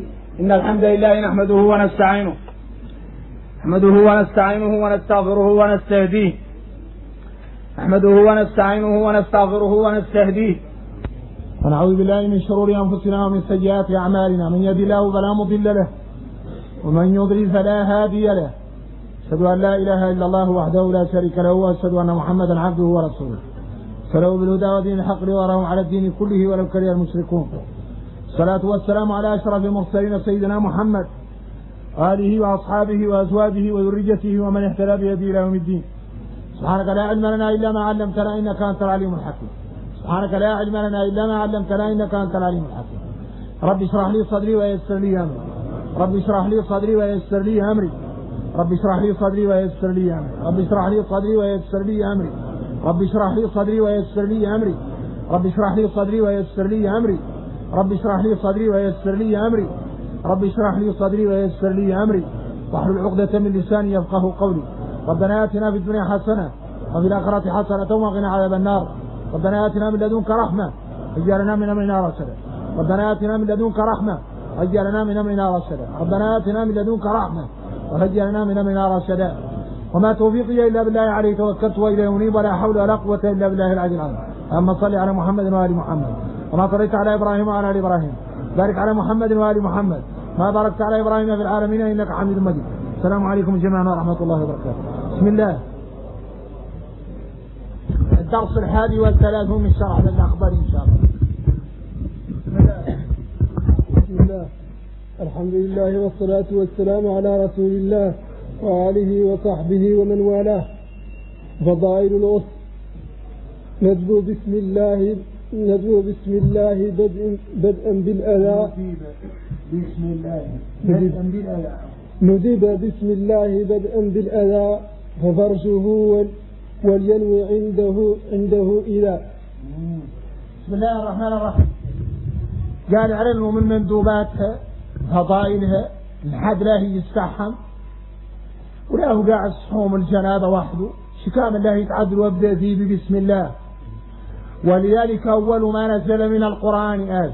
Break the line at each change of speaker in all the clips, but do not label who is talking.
إن الحمد لله نحمده ونستعينه ونستهديه ونعوذ بالله من شرور أنفسنا ومن سيئات أعمالنا. من يهد الله فلا مضل له ومن يضلل فلا هادي له. أشهد أن لا إله إلا الله وحده لا شريك له وأشهد أن محمدا عبده ورسوله سلوا بالهدى ودين الحق ليظهره على الدين كله ولو كره المشركون. الصلاة والسلام على أشرف المرسلين سيدنا محمد وآله وأصحابه وأزواجه وذريته ومن اهتدى بهديه إلى يوم الدين. سبحانك لا علم لنا إلا ما علمتنا إنك أنت العليم الحكيم. رب اشرح لي صدري ويسر لي أمري. رب اشرح لي صدري ويسر لي أمري. رب اشرح لي صدري ويسر لي أمري. رب اشرح لي صدري ويسر لي أمري. رب اشرح لي صدري ويسر لي أمري. رب اشرح لي صدري ويسر لي أمري. رب اشرح لي صدري ويسر لي أمري. رب اشرح لي صدري ويسر لي أمري. واحلل عقدة من لساني يفقهوا قولي. ربنا آتنا في الدنيا حسنة وفي الآخرة حسنة وقنا عذاب النار. ربنا آتنا من لدنك رحمة واجعل لنا من أمرنا رشدا. ربنا آتنا من لدنك رحمة واجعل لنا من أمرنا رشدا. ربنا آتنا من لدنك رحمة واجعل لنا من أمرنا رشدا. وما توفيقي إلا بالله عليه توكلت وإليه أنيب ولا حول ولا قوة إلا بالله العلي العظيم. أما صل على محمد وآل محمد وما صليت على إبراهيم وعلى آل إبراهيم. بارك على محمد وآل محمد ما باركت على إبراهيم في العالمين إنك حميد مجيد. السلام عليكم جميعا ورحمة الله وبركاته. بسم الله. الدرس 31 من شرح الأخبار إن شاء الله.
بسم الله. الحمد لله والصلاة والسلام على رسول الله وآله وصحبه ومن والاه. فضائل الأصل. ندعو بسم الله بدءا بالأذى. ندب بسم الله بدءا بالأذى ففرشه ولينوي عنده إذا.
بسم الله الرحمن الرحيم. قال علموا من مندوباتها فضائلها الحد لا يستحم ولا هو قاعد صحوم الجنابة وحده شكام الله يتعدل وابدأ فيه بسم الله. ولذلك أول ما نزل من القرآن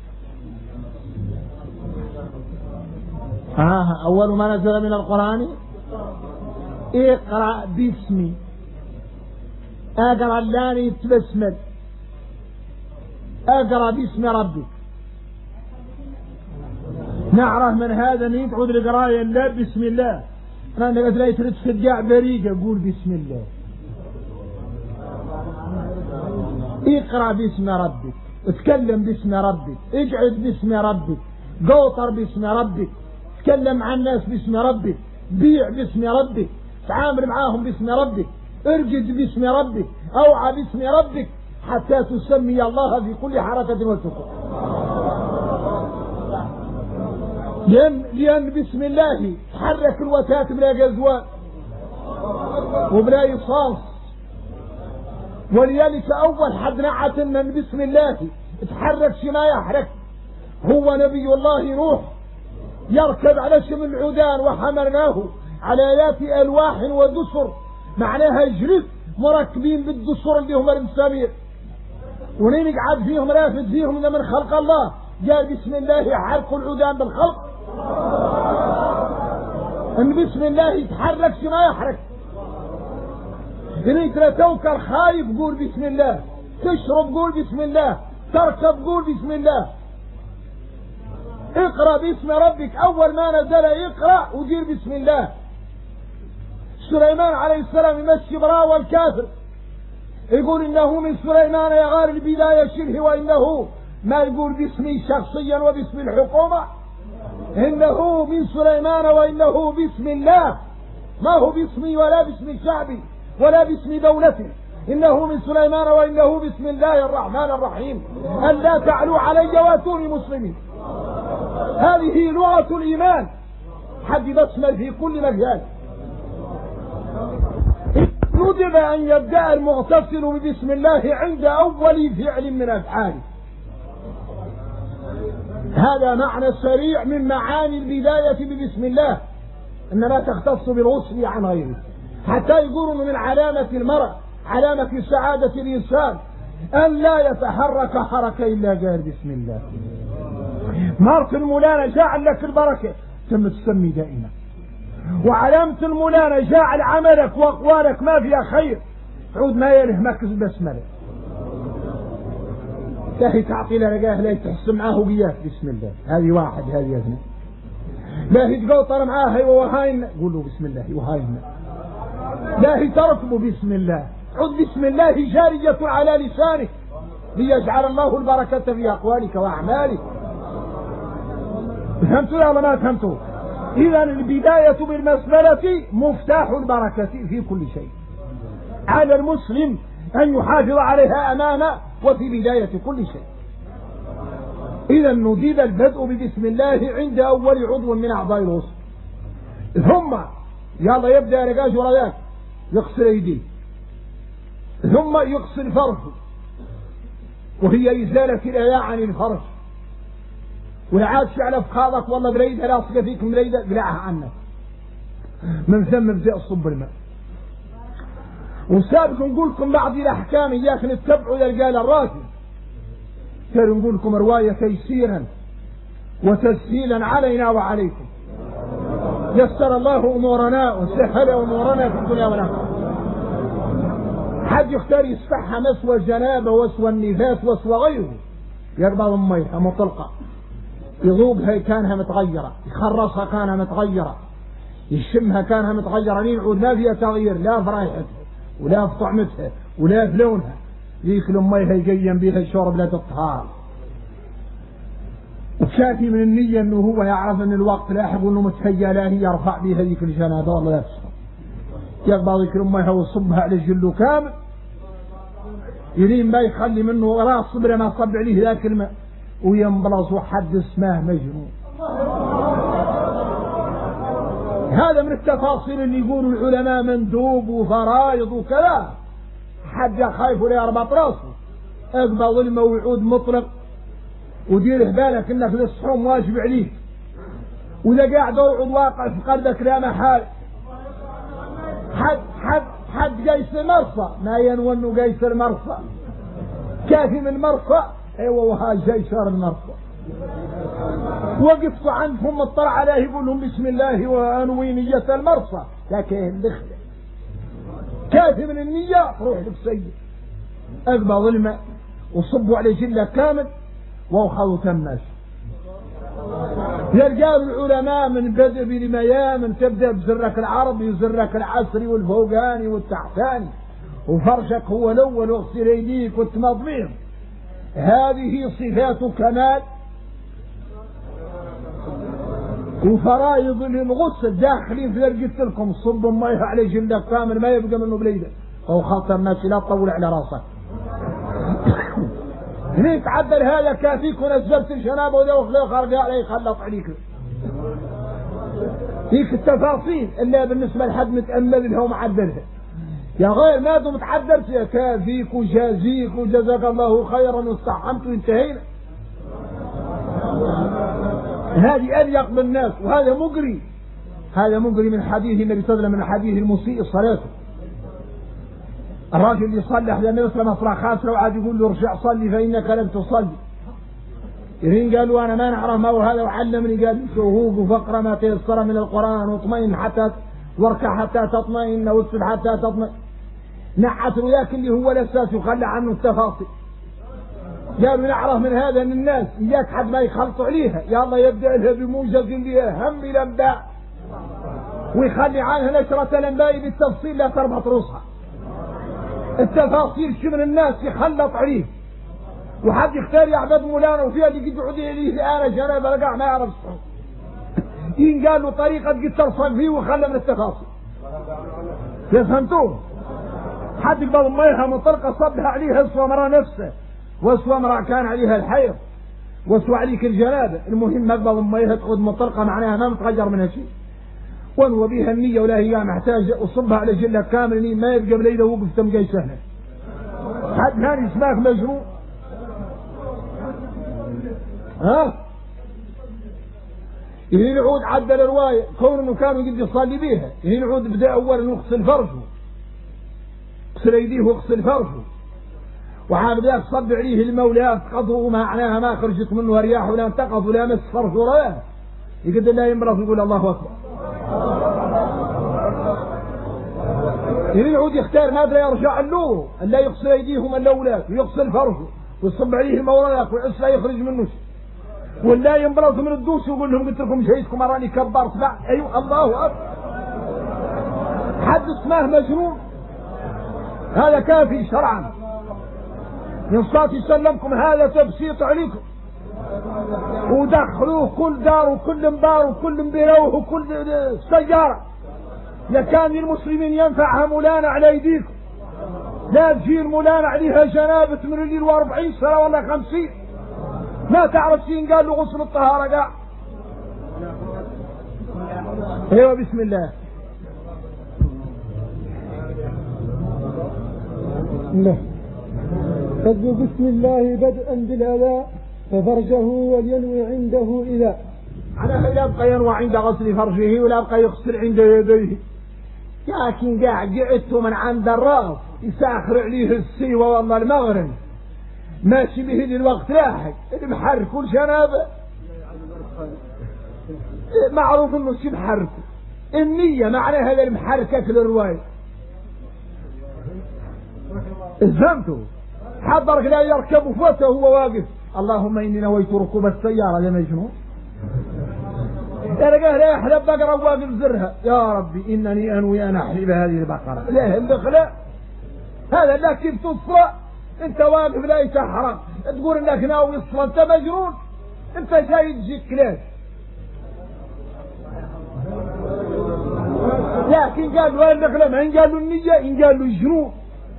أول ما نزل من القرآن اقرأ باسمي. اقرأ اللاني تبسمل اقرأ باسم ربك. نعرف من هذا ان يتعود القراية لا بسم الله. أنا قلت لا يترد في الجاع بريقة قول بسم الله. اقرأ باسم ربك. اتكلم باسم ربك. اقعد باسم ربك. قوطر باسم ربك. تكلم مع الناس باسم ربك. بيع باسم ربك. تعامل معاهم باسم ربك. ارجد باسم ربك. اوعى باسم ربك حتى تسمي الله في كل حركة وسكون. لأن بسم الله تحرك الوتات بلا جزوان وبلا يصاص. ولذلك أول حد نعت أن بسم الله تحرك شما يحرك هو نبي الله نوح يركب على شم العودان وحملناه على ذات ألواح ودسر معناها جلد مركبين بالدسر اللي هم المسامير ونين قعد فيهم رافد فيهم من خلق الله. قال بسم الله يحرك العودان بالخلق. ان بسم الله يتحرك شما يحرك. إن توكل خايف قول بسم الله. تشرب قول بسم الله. تركب قول بسم الله. اقرأ باسم ربك. أول ما نزل اقرأ وجير بسم الله. سليمان عليه السلام يمشي براء والكافر يقول إنه من سليمان يا غار البداية شره وإنه ما يقول باسمي شخصيا وباسم الحكومة. إنه من سليمان وإنه باسم الله ما هو باسمي ولا باسم شعبي ولا باسم دولتي. إنه من سليمان وإنه بسم الله الرحمن الرحيم أن لا تعلوا علي واتوني مسلمين. هذه لغة الإيمان. حد بسمل في كل مجال. ندب أن يبدأ المغتسل ببسم الله عند أول فعل من أفعاله. هذا معنى سريع من معاني البداية ببسم الله إنما تختص بالغسل عن غيره. حتى يقولون من علامة المرء علامة سعادة الإنسان أن لا يتحرك حركة إلا قال بسم الله. مرت المولانة جعل لك البركة تم تسمي دائما، وعلامة المولانة جعل عملك وأقوالك ما فيها خير تعود ما يلهمك البسملة. تاهي تعطي له رقاه لا تحس معاه وياك بسم الله، هذه واحد هذه اثنين. لا هي تقوطر معاه وهاين قول له بسم الله وهاين. لا هي تركبه بسم الله، عد بسم الله جارية على لسانك ليجعل الله البركة في أقوالك وأعمالك. فهمتوا ولا ما فهمتوا؟ إذا البداية بالبسملة مفتاح البركة في كل شيء. على المسلم أن يحافظ عليها أمانة وفي بداية كل شيء. إذا نديب البدء ببسم الله عند أول عضو من أعضاء الوسط، ثم يلا يبدأ رقاش وراياك يغسل يديه، ثم يغسل فرجه وهي إزالة الأذى عن الفرج، والعادش على فخاذك والله بريدة لاصقة فيك بريدة قلعها عنك، من ثم ابدأ صب الماء. وسابق نقول لكم بعض الأحكام إياك نتبعوا للقال الراتب، كانوا نقول لكم رواية تيسيرا وتسهيلا علينا وعليكم. يسر الله أمورنا وسهل أمورنا في الدنيا والآخرة. حد يختار يصفحها مسوى الجنابة وسوى النفاس وسوى غيره، يقبض ميها مطلقة، يذوبها كانها متغيرة، يخرصها كانها متغيرة، يشمها كانها متغيرة، يعود ما فيها تغيير لا في رائحتها ولا في طعمتها ولا في لونها، ذيك الميها يقيم بها الشرب لا تطهار. وشافي من النية انه هو يعرف ان الوقت لاحق وانه متهيأ لا هي يرفع بها ذيك الجنابة والله نفسه، يقبض ذيك الميها ويصبها على جله كامل، يلين ما يخلي منه راس صبره ما صب عليه ذاك الماء وينبلص وحد اسمه مجنون. هذا من التفاصيل اللي يقولوا العلماء مندوب وفرائض وكذا، حد خايف ولا يربط راسه، اقبض الماء ويعود مطلق، وديره بالك انك للصحوم واجب عليك، واذا قاعد يقعد واقع في قلبك لا محال. حد قيس المرصى ما ينوى انه قيس المرصى، كافي من مرصى ايوه وها جيشار المرصى. وقفت عندهم اطلع عليه يقول لهم بسم الله وانوي نية المرصى، لكن دخل كافي من النية روح لك سيد. اقبض الماء وصبوا عليه جلة كامل وخذوا تماش. يرجال العلماء من بدء بالميامن تبدأ بزرك العربي وزرك العسري والفوقاني والتحتاني، وفرشك هو الأول واغسل يديك وتمضميهم، هذه صفات كمال وفرائض للغسل داخلين في ذلك. قلت لكم صبوا ميه على جلدك كامل ما يبقى منه بليده او خاطر ماشي لا تطول على راسك. هنيك عدل هذا كافيك ونزلت الجنابه وذا وخليه خرج عليه يخلط عليك. هيك التفاصيل اللي بالنسبه لحد متامل لها ومعدلها، يا غير ما دمت تعدلت يا كافيك وجازيك وجزاك الله خيرا واستحمت وانتهينا. هذه أليق بالناس، وهذا مجري، هذا مجري من حديث النبي صلى الله عليه وسلم، من حديث المسيء صلاته. الراجل اللي صلى حتى النبي صلى الله عليه وسلم خاسره وعاد يقول له ارجع صلي فإنك لم تصلي. يرين قالوا أنا ما نعرف ما هو هذا وعلمني، قال شهوق وفقرة ما تيسر من القرآن واطمئن حتى واركع حتى تطمئن واسجد حتى تطمئن. نعت وياك اللي هو الأساس وخلى عنه التفاصيل. قالوا نعرف من هذا ان الناس اياك حد ما يخلطوا عليها، يلا يبدا لها بموجز اللي هم الانباء ويخلي عنها نشرة الانباء بالتفصيل لا تربط رؤوسها. التفاصيل شو من الناس يخلط عليه، وحد يختار يعبد مولانا وفيها اللي يقعد عليه الان جنابه رقع ما يعرف الصحيح. إن قالوا طريقة قد ترصد فيه وخلى من التفاصيل. فهمتوه؟ حد يقبل ميها مطلقة صبها عليها اسوى مرة نفسه واسوى مرة كان عليها الحيض واسوى عليك الجنابة. المهم اقبل ميها تقعد مطلقة معناها ما متغير منها شيء، وانوى بها النية ولا هي محتاجة وصبها على جلة كامل ما يبقى بليلة وقف تمقاي سهلة. حد ثاني اسماك مجنون ها؟ إذا نعود عدل الرواية كون انه كانوا قد يصلي بيها. إذا نعود بدأ اولا يغسل فرجه، اغسل يديه واغسل فرجه، وعاد بدأت تصب عليه المولى تقضوا معناها ما خرجت منه رياح ولا انتقض ولا مس فرج وراه يقد الله يمرض يقول الله أكبر. يعود يختار ماذا يرجع له ألا يغسل أيديهم الأولاد ويغسل فرجه ويصب عليه المولاك ويعس لا يخرج منه ولا ينبرز من الدوش ويقول لهم قلت لكم شيءكم أراني كبرت لا أيوه الله أكبر. حد اسمه مجنون هذا كافي شرعا من صلاة يسلمكم هذا تبسيط عليكم ودخلوه كل دار وكل مبار وكل مبيروه وكل سيارة لكان المسلمين ينفعها مولانا على ايديكم لا تجي المولانا عليها جنابة من الليل 40 سنة ولا 50 ما تعرف شيء قال له غسل الطهارة قاع. ايوه بسم الله.
لا تبدو بسم الله بدءا بالأذى ففرجه ولينوي عنده إذا
على لا يبقى ينوى عند غسل فرجه ولا يبقى يغسل عند يديه لكن قعدته من عند الراس يساخر عليه السيوة والله المغرب ماشي به للوقت لاحق المحرك والجنابة معروف انه شي محرك النية معناها هذا المحرك اكل الرواية فهمتوا حضرك لا يركب فوته وهو واقف اللهم اني نويت ركوب السيارة يا مجنون قال لا يحلب بقرة واقف زرها يا ربي انني انوي ان احلب هذه البقرة لا البخلاء هذا لا كيف تصفى انت واقف لا يتحرم تقول انك ناوي الصلاة انت مجنون انت جاي تجيك كلاس لكن قال له النخلة ما ان قالوا النية ان قالوا الجنون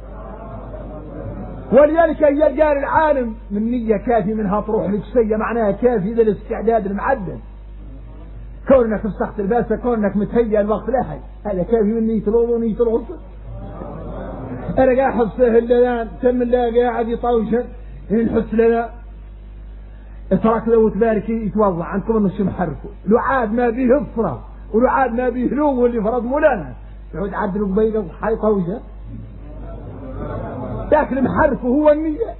ولذلك هي قال العالم من نية كافي منها تروح لجسية معناها كافي للاستعداد المعدل كونك تستخدم الباسة كونك متهيأ الوقت لاحق هذا كافي من نية الوضوء ونية الغسل. أنا قاعد حصه الليلان تم الله قاعد يطوشن ينحس لنا اترك له وتبارك يتوضع عندكم انه شو محركه لو عاد ما به الصلاة ولو عاد ما به لو اللي فرض مولانا يعود عدل قبيله حي طوشه لكن محركه هو النية.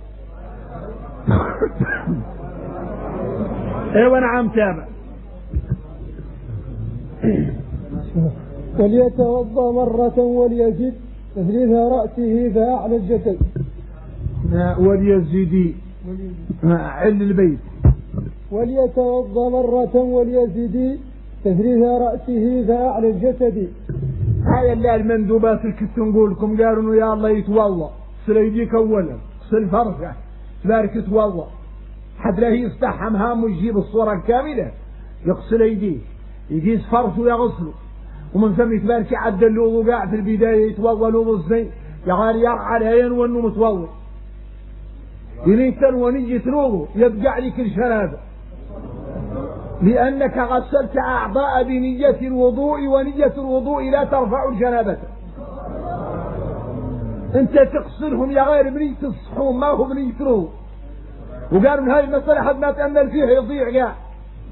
ايوه نعم تابع.
وليتوضا مرة وليزد تثليث رأسه فأعلى الجسد
وليزدي عل البيت
وليتوضا مرة وليزد تثليث رأسه فأعلى الجسد.
هذا اللي المندوبات اللي كنت نقول لكم قالوا انه يا الله يتوضا اغسل يديك اولا اغسل فرجه تبارك يتوضا حد لا يستحم هام ويجيب الصورة الكاملة يغسل يديه يقيس فرجه ويغسله ومن ثم يتبارك يعدل الوضوء قاعد في البداية يتوضا الوضوء الزين يغار يرعى العين وانه متوضا ينيتن ونية الوضوء يبقى عليك الجنابة لأنك غسلت أعضاء بنية الوضوء ونية الوضوء لا ترفع الجنابة انت تغسلهم يا غير بنية الصحون ما هو بنية الوضوء وقالوا من هذه المسألة حد ما تأمل فيها يضيع قاع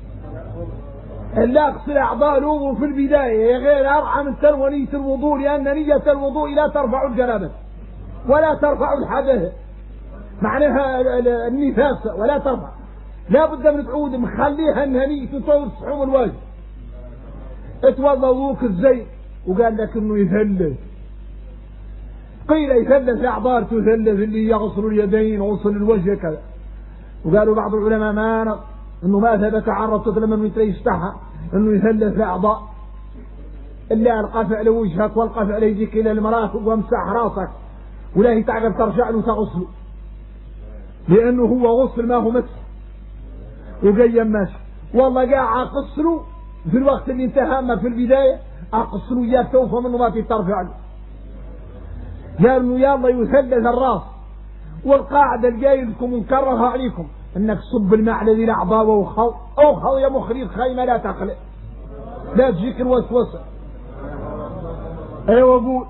إلا اغسل أعضاء الوضوء في البداية يا غير أرعى من ونية الوضوء لأن نية الوضوء لا ترفع الجنابة ولا ترفع الحدث معناها النفاسة ولا ترفع لا بد من تعود مخليها انها نية تطور صحوم الواجب اتوضى وضوك الزين وقال لك انه يثلث قيل يثلث اعضاء تثلث اللي يغسل اليدين وغسل الوجه كذا وقالوا بعض العلماء ما انه ما ثبت عن رسول لما يستحى انه يثلث الاعضاء الا القف على وجهك والقف على يديك الى المرافق وامسح راسك ولا يتعقب ترجع له تغسله لانه هو غسل ما هو مسح وقيم ماشي والله قاع اقصره في الوقت اللي انتهى ما في البداية اقصره اياك توفى منه ما ترفع له قال انه يلا يثلث الراس والقاعدة الجاية لكم ونكررها عليكم انك صب الماء على ذي الاعضاء اوخض يا مخريط خيمة لا تقلق لا تجيك الوسوسة ايوه قول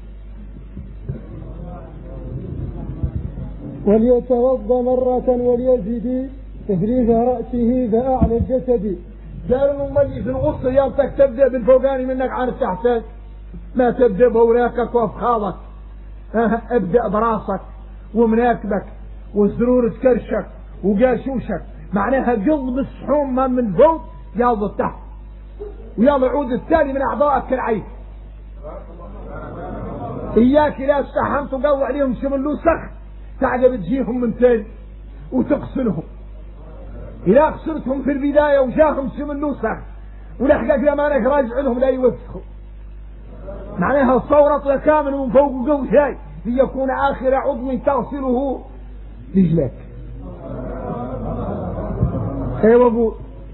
وليتوضا مرة وليزد تفريغ رأسه فأعلى الجسد.
قالوا الملي في الغسل يلتك تبدأ بالفوقاني منك عن التحتاج ما تبدأ بوراكك وافخاضك ابدأ براسك ومناكبك وسرور كرشك وقاشوشك، معناها قلب الصحوم من فوق يلا تحت، ويلا عود التالي من أعضائك كالعين. إياك لا استحم تقوى عليهم شملو سخ تعجب تجيهم من تاني وتغسلهم. إذا غسلتهم في البداية وجاهم شملو سخ ولحقك لمانك راجع لهم لا يوسخوا، معناها صورة كامل من فوق قلب جاي ليكون آخر عضو تغسله رجلك. ايوه ابو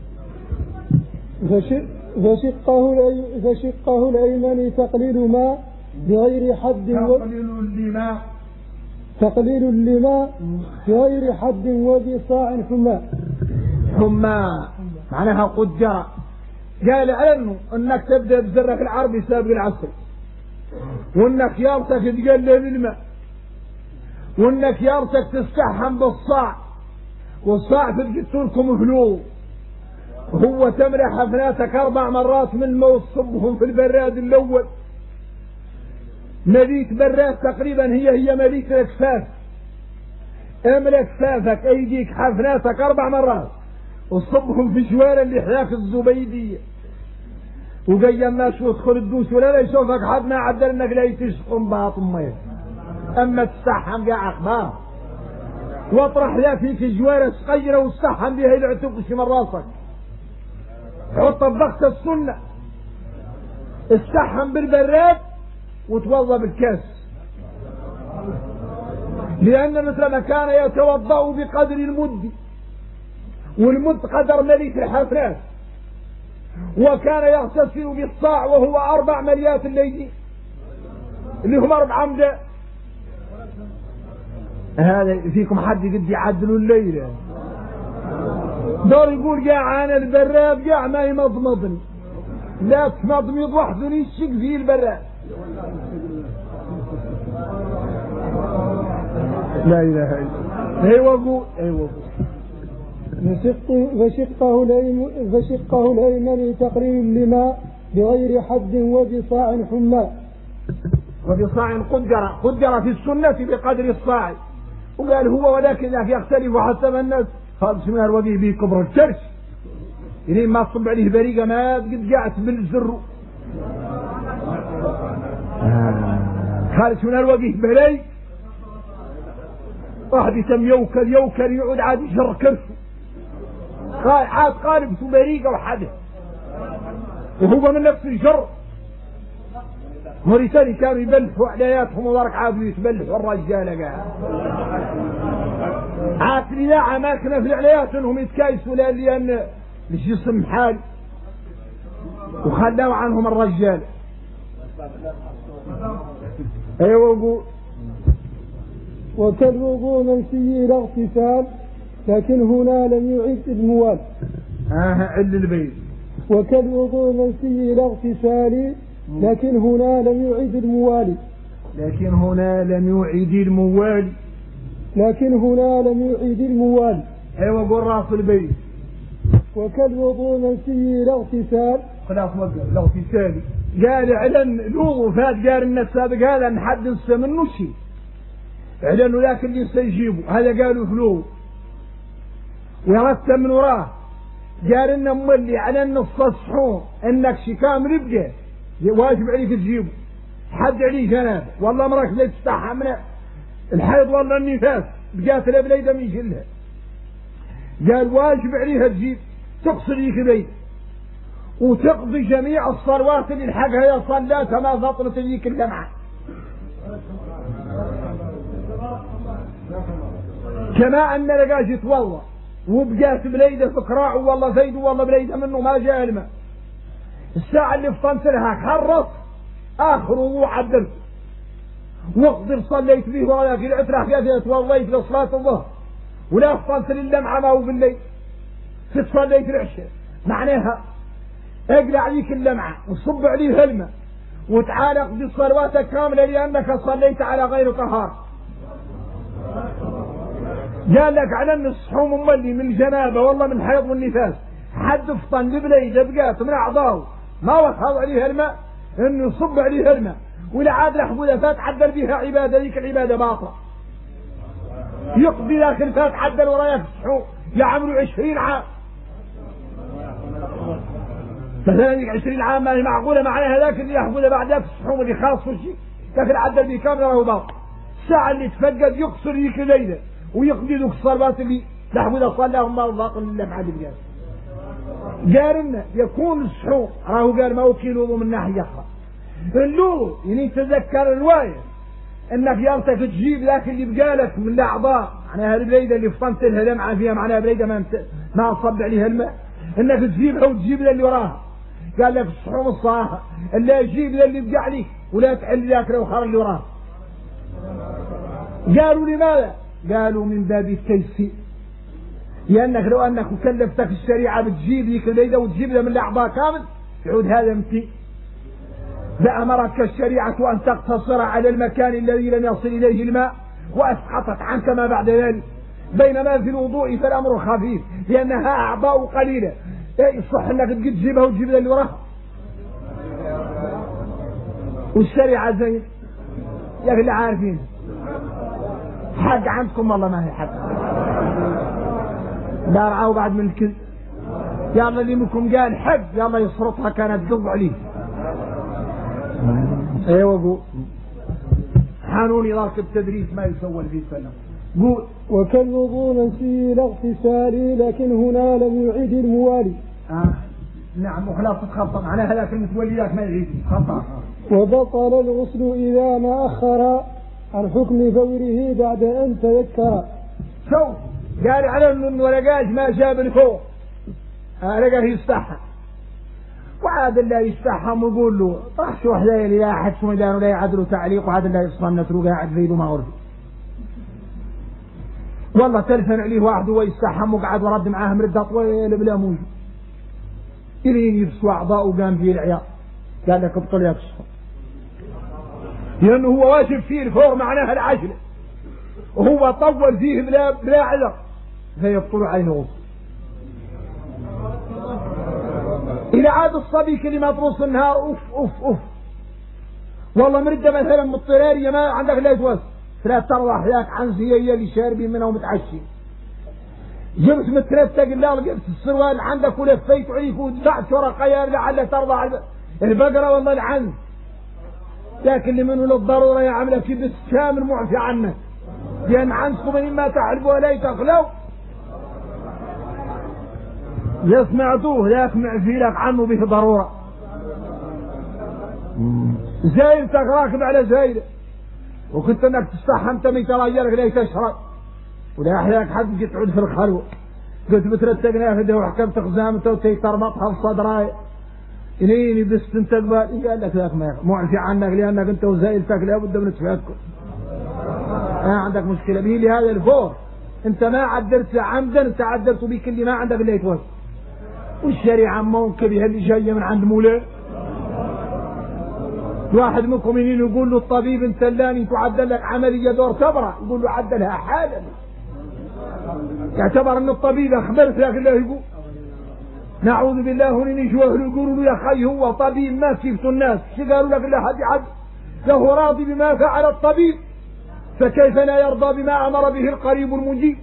فشقه الأيمن تقليل ما بغير حد تقليل اللماء بغير حد وبصاع حماء
معناها قد جرى. قال عنه انك تبدا بزرك العربي سابق العصر، وانك يارتك تقلل الماء، وانك يارتك تستحم بالصاع، والصاع تلقيت لكم فلوس، هو تمرح حفناتك 4 مرات من الموت صبهم في البراد الاول. مليت براد تقريبا هي مليت الاكفاف، املى اكفافك ايديك حفناتك 4 مرات وصبهم في جوار اللي حياك الزبيدية، وجاي الناس وادخل الدوس ولا لا يشوفك حد ما عدل انك لا تشقم باطن ميه، اما تستحم يا اخبار واطرح لا فيك جوار صغيره واستحم بها الى عتقش من راسك. حط طبقت السنه، استحم بالبراد وتوضا بالكاس، لان مثل ما كان يتوضا بقدر المد، والمد قدر مليت الحفنات، وكان يغتسل بالصاع وهو 4 مليات الليل اللي هم 4 عمدة. هذا فيكم حد قد يعدلوا الليلة؟ دور يقول قاع انا البراد قاع ما يمضمضني، لا تمضمض وحدني الشق فيه البراد. لا اله الا الله. ايوه
فشقه الأيمن تقرير اللماء بغير حد وبصاع حماء.
وبصاع قدر في السنة بقدر الصاع، وقال هو ولكن يختلف حسب الناس. خالص من الوجه به كبر الكرش إلين ما تصب عليه بريقة ما قد قاعت بالزر. خالص من الوجه بريق واحد يسمى يوكل يعود عاد يشر كرشه، عاد قالب بريقة وحده وهو من نفس الجر. موريتاني كانوا يبلحوا علياتهم وضرك عادوا يتبلحوا الرجال قاعد عاقل لا اماكن في العليات انهم يتكايسوا لان الجسم حال وخلوا عنهم الرجال. ايوه
وكالوضوء منسي الى اغتسال لكن هنا لم يعد الموال.
عد البيت.
وكالوضوء منسي الى اغتسال لكن هنا لم يعد الموالي.
ايوه قول راس البيت.
وكالوضوء منسي الى اغتسال.
خلاص وقف الاغتسال. قال علن الوضوء فات قال الناس سابق هذا نحدث منه شيء علنه لكن اللي سيجيبه هذا قالوا فلو ويرتب من وراه قال إن مولي على أن الصحون إنك شكام ربقه واجب عليك تجيبه، حد عليه جنابه والله مرك لا تستحمل الحيض والله النفاس بقات الأبليدة من جلها، قال واجب عليها تجيب تقصر ليك بيت وتقضي جميع الصلوات اللي الحقها يا صلاتها ما فطرت ليك اللمعة، كما أن لقاش والله وبقات بليدة فكراع والله زيد والله بليدة منه ما جاء الماء. الساعة اللي فطنت لها خرص آخر وعدلت واقدر صليت به ولكن العترة قالت والليت لصلاة الظهر ولا فطنت للمعة ما هو بالليل صليت العشاء، معناها اقلع عليك اللمعة وصب عليه الماء وتعالى اقضي صلواتك كاملة لأنك صليت على غير طهارة. قال لك على ان الصحوم مولي من الجنابه والله من الحيض والنفاس حد فطن لبليده بقات من اعضائه ما وصل عليه الماء انه يصب عليه الماء ولا عاد له حبوله فات عدل بها عباده ذيك العباده باطله. يقضي لكن فات عدل ورايا الصحون يعملوا 20 عام مثلا 20 عام ما هي معقولة معناها هذاك اللي يحقونه بعد ذاك الصحون اللي خاص كل شيء لكن عدل بكامل راهو باق الساعة اللي تفقد يقصر ذيك الليلة ويقضي ذوك الصلوات اللي لحظة صلاهم ما باق إلا بعد الجاز. قال إنه يكون الصحون راهو قال ما وكيله من ناحية أخرى اللو يعني تذكر الرواية انك يالتك تجيب ذاك اللي بقالك من الاعضاء معناها البليده اللي فطنت لها لمعه فيها معناها بليده ما تصب عليها الماء انك تجيبها وتجيب اللي وراها. قال لك الصحون الصراحه اللي يجيب اللي بقى عليك ولا تعل ذاك الاخر اللي وراها. قالوا لماذا؟ قالوا من باب التيسير لانك لو انك كلفتك الشريعه بتجيب ذيك البليده وتجيب لها من الاعضاء كامل يعود هذا متي لأمرك الشريعة أن تقتصر على المكان الذي لم يصل إليه الماء وأسقطت عنك ما بعد ذلك بينما في الوضوء فالأمر خفيف لأنها أعضاء قليلة يصح أنك تجيبها وتجيب اللي وراها. والشريعة زين يا أخي اللي عارفين حق عندكم والله ما هي حق لا رعاوا بعد من الكل يلا اللي منكم قال حق يلا يصرفها كانت تقض عليه. ايوه قول حانوني ذاك التدريس ما يسول فيه السلام. قول
وكالوضوء نسي لا اغتسالي لكن هنا لم يعيد الموالي.
نعم وخلاص تخطط على هذاك المتولي ذاك ما يعيد خطأ.
وبطل الغسل إذا ما أخر عن حكم فوره بعد أن تذكر.
شوف قال على انه ولقاش ما جاب الفوق لقاه يستحى وعاد الله يستحم ويقول له راح شو حذايا لا احد شو ميدان ولا يعدلوا تعليق وعاد الله يصنت له قاعد فيه ما عرف والله تلفن عليه واحد ويستحم وقعد ورد معاه مرده طويله بلا موجود الين يبسوا اعضاءه وقام فيه العياط قال لك ابطل يا تصفى لانه هو واجب فيه الفوق معناها العجله وهو طول فيه بلا عذر فيبطل عليه غصب. إذا عاد الصبي كلمة رؤوس النهار أوف أوف أوف والله مرده مثلا مضطرارية ما عندك لا يتوسع لا ترضى حياك عن زيية اللي شاربين منها ومتعشي جبت مترتق الله جبت السروال عندك ولفيت عليك ودفعت ورقة لعل ترضى البقرة والله العن لكن اللي منه للضرورة يا عمله كبس كامل معفي عنك لأن عنكم مما تحلبوا ولا تخلوا يسمعتوه ذاك معفي لك عنه به ضرورة زايد راكب على زايد وكنت انك تستحى انت من تراجلك ليه تشرب ولا احياك حد جيت تعود في الخلوة قلت بترتقنا في وحكمت خزامته وتيتربطها في صدراي إنيني بس انت قبال قال لك ذاك ما معفي عنك لانك انت وزايلتك لابد من تفكر عندك مشكلة به لهذا الفور انت ما عدلت عمدا انت عدلت بكل ما عندك اللي يتوسع والشريعة ممكن بها اللي جاية من عند مولاي واحد منكم يقول له الطبيب انت اللاني تعدل لك عملية دور تبرع يقول له عدلها حالا يعتبر ان الطبيب اخبرت لك الله يقول نعوذ بالله هنين يشوه يقولوا له يا خي هو طبيب ما كيفت الناس شو قالوا لك الله حد عد له راضي بما فعل الطبيب فكيف لا يرضى بما امر به القريب المجيب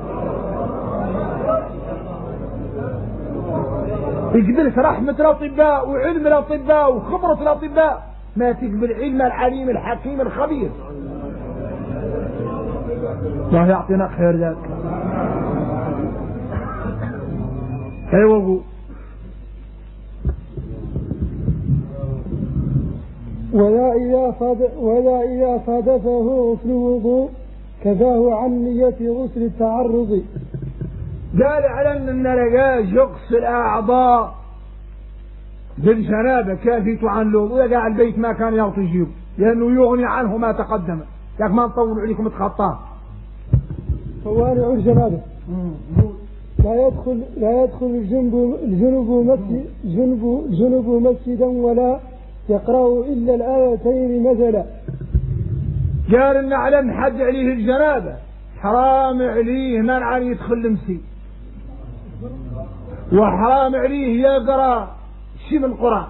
يقبلك رحمة الأطباء وعلم الأطباء وخبرة الأطباء ما تقبل علم العليم الحكيم الخبير الله يعطينا خير ذلك. ايوه
ولا إذا فادفه غسل وضوء كفاه عن نية غسل التعرض.
قال على ان لقاه يغسل اعضاء بالجنابه كافيت عن الوضوء يقع البيت ما كان يعطي يجيب لانه يغني عنه ما تقدم لكن ما نطول عليكم تخطاه.
موانع الجنابه لا يدخل الجنب مسجدا ولا يقرأ إلا الآيتين مثلا.
قال إن علم حد عليه الجنابة حرام عليه منع يدخل المسجد وحرام عليه يقرأ شيء من القرآن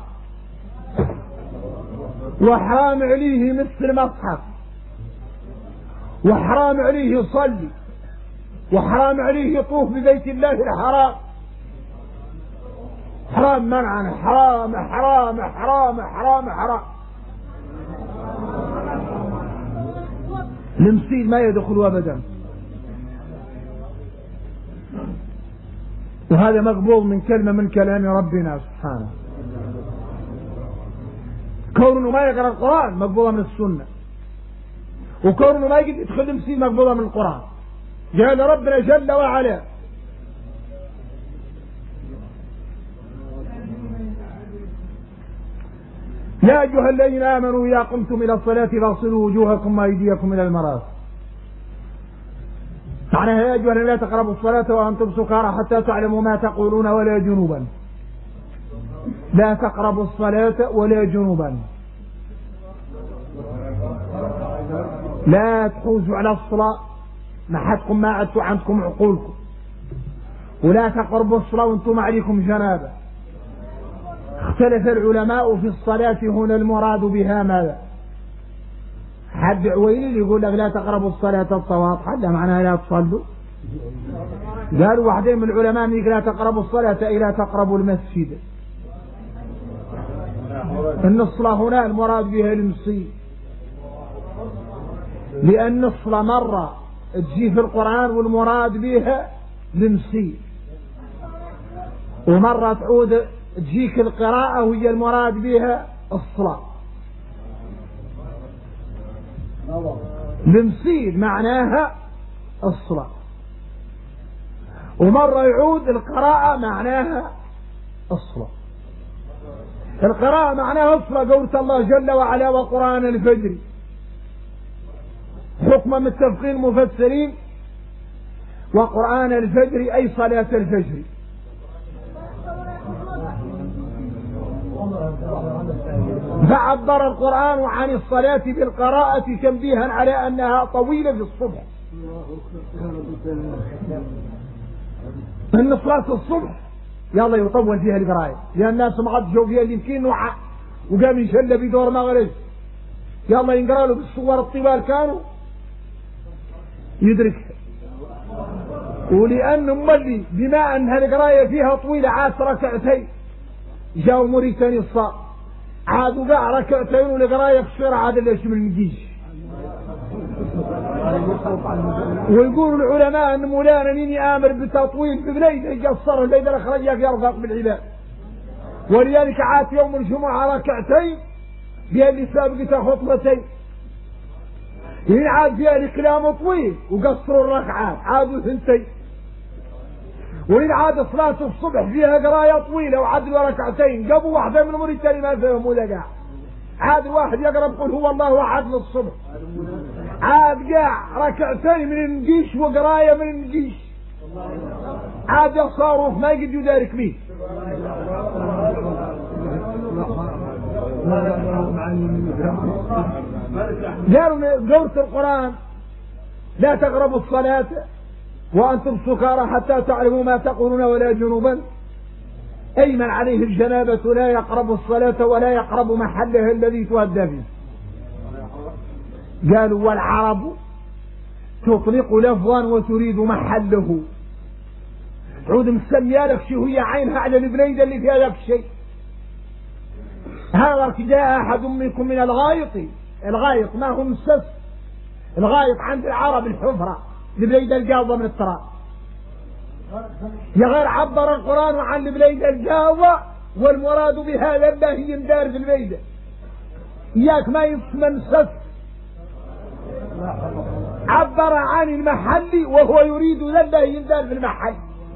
وحرام عليه مثل المصحف وحرام عليه يصلي وحرام عليه يطوف ببيت الله الحرام، حرام منعا، حرام حرام حرام حرام حرام. المسيل ما يدخل أبدا، وهذا مقبول من كلمة من كلام ربنا سبحانه. كونه ما يقرأ القرآن مقبولة من السنة، وكونه ما يقدر يدخل المسيل مقبولة من القرآن. قال ربنا جل وعلا: يا أيها الذين آمنوا إذا قمتم إلى الصلاة فاغسلوا وجوهكم وأيديكم إلى المرافق. معناها يا أيها لا تقربوا الصلاة وأنتم سكارى حتى تعلموا ما تقولون ولا جنوبا. لا تقربوا الصلاة ولا جنوبا، لا تحوزوا على الصلاة ما حدكم ما عدتوا عندكم عقولكم، ولا تقربوا الصلاة وانتم عليكم جنابة. اختلف العلماء في الصلاة هنا المراد بها ماذا؟ حد عويل يقول لك لا تقربوا الصلاة الصواب، حد معناها لا تصلوا. قالوا واحدين من العلماء يقول لا تقربوا الصلاة إلى تقربوا المسجد، إن الصلاة هنا المراد بها المسجد، لأن الصلاة مرة تجي في القرآن والمراد بها المسجد، ومرة تعود تجيك القراءة وهي المراد بها الصلاة. المسجد معناها الصلاة، ومرة يعود القراءة معناها الصلاة. القراءة معناها الصلاة، قولت الله جل وعلا: وقرآن الفجر. حكما متفقين المفسرين: وقرآن الفجر أي صلاة الفجر. فعبر القرآن عن الصلاة بالقراءة تنبيها على أنها طويلة في الصبح، أن صلاة الصبح يلا يطول فيها القراءة، لأن الناس ما عاد جو فيها اللي يمكن وقام يشل بدور مغرب يلا ينقرأ له بالصور الطوال كانوا يدركها. ولأن اللي بما أنها القراءة فيها طويلة عاد ركعتين، جاءوا موريتاني الصار عادوا قاع ركعتين والقراية قصيرة عاد ليش من الجيش. ويقول العلماء ان مولانا اني امر بتطويل ببليد يقصر الليل الاخرج يرفق بالعباد، ولذلك عاد يوم الجمعة ركعتين بها اللي سابقتها خطبتين، يعني عاد فيها الكلام طويل وقصروا الركعات عادوا ثنتين. وإن عاد صلاة الصبح فيها قراية طويلة وعدلوا ركعتين، قبوا واحدة من الموريتاني ما فهموا لقاع، عاد الواحد يقرأ قل هو الله أحد للصبح، عاد قاع ركعتين من النجيش وقراية من النجيش، عاد يصاروف ما يقدر يدارك به. قالوا قولة القرآن: لا تقربوا الصلاة وأنتم سكارى حتى تعلموا ما تقولون ولا جنوبا، أي من عليه الجنابة لا يقرب الصلاة ولا يقرب محلها الذي تؤدى فيه. قالوا: والعرب تطلق لفظا وتريد محله، تعود مسمية لك شو هي عينها على البليدة اللي فيها ذاك الشيء. هذا جاء أحد منكم من الغائط، الغائط ما هو مسس، الغائط عند العرب الحفرة البليدة الجاوة من التراب. يا غير عبر القرآن عن البليدة الجاوة والمراد بهذا النهي يندار في البليدة، إياك ما يتمنسس. عبر عن المحل وهو يريد ذنبه يندار في المحل.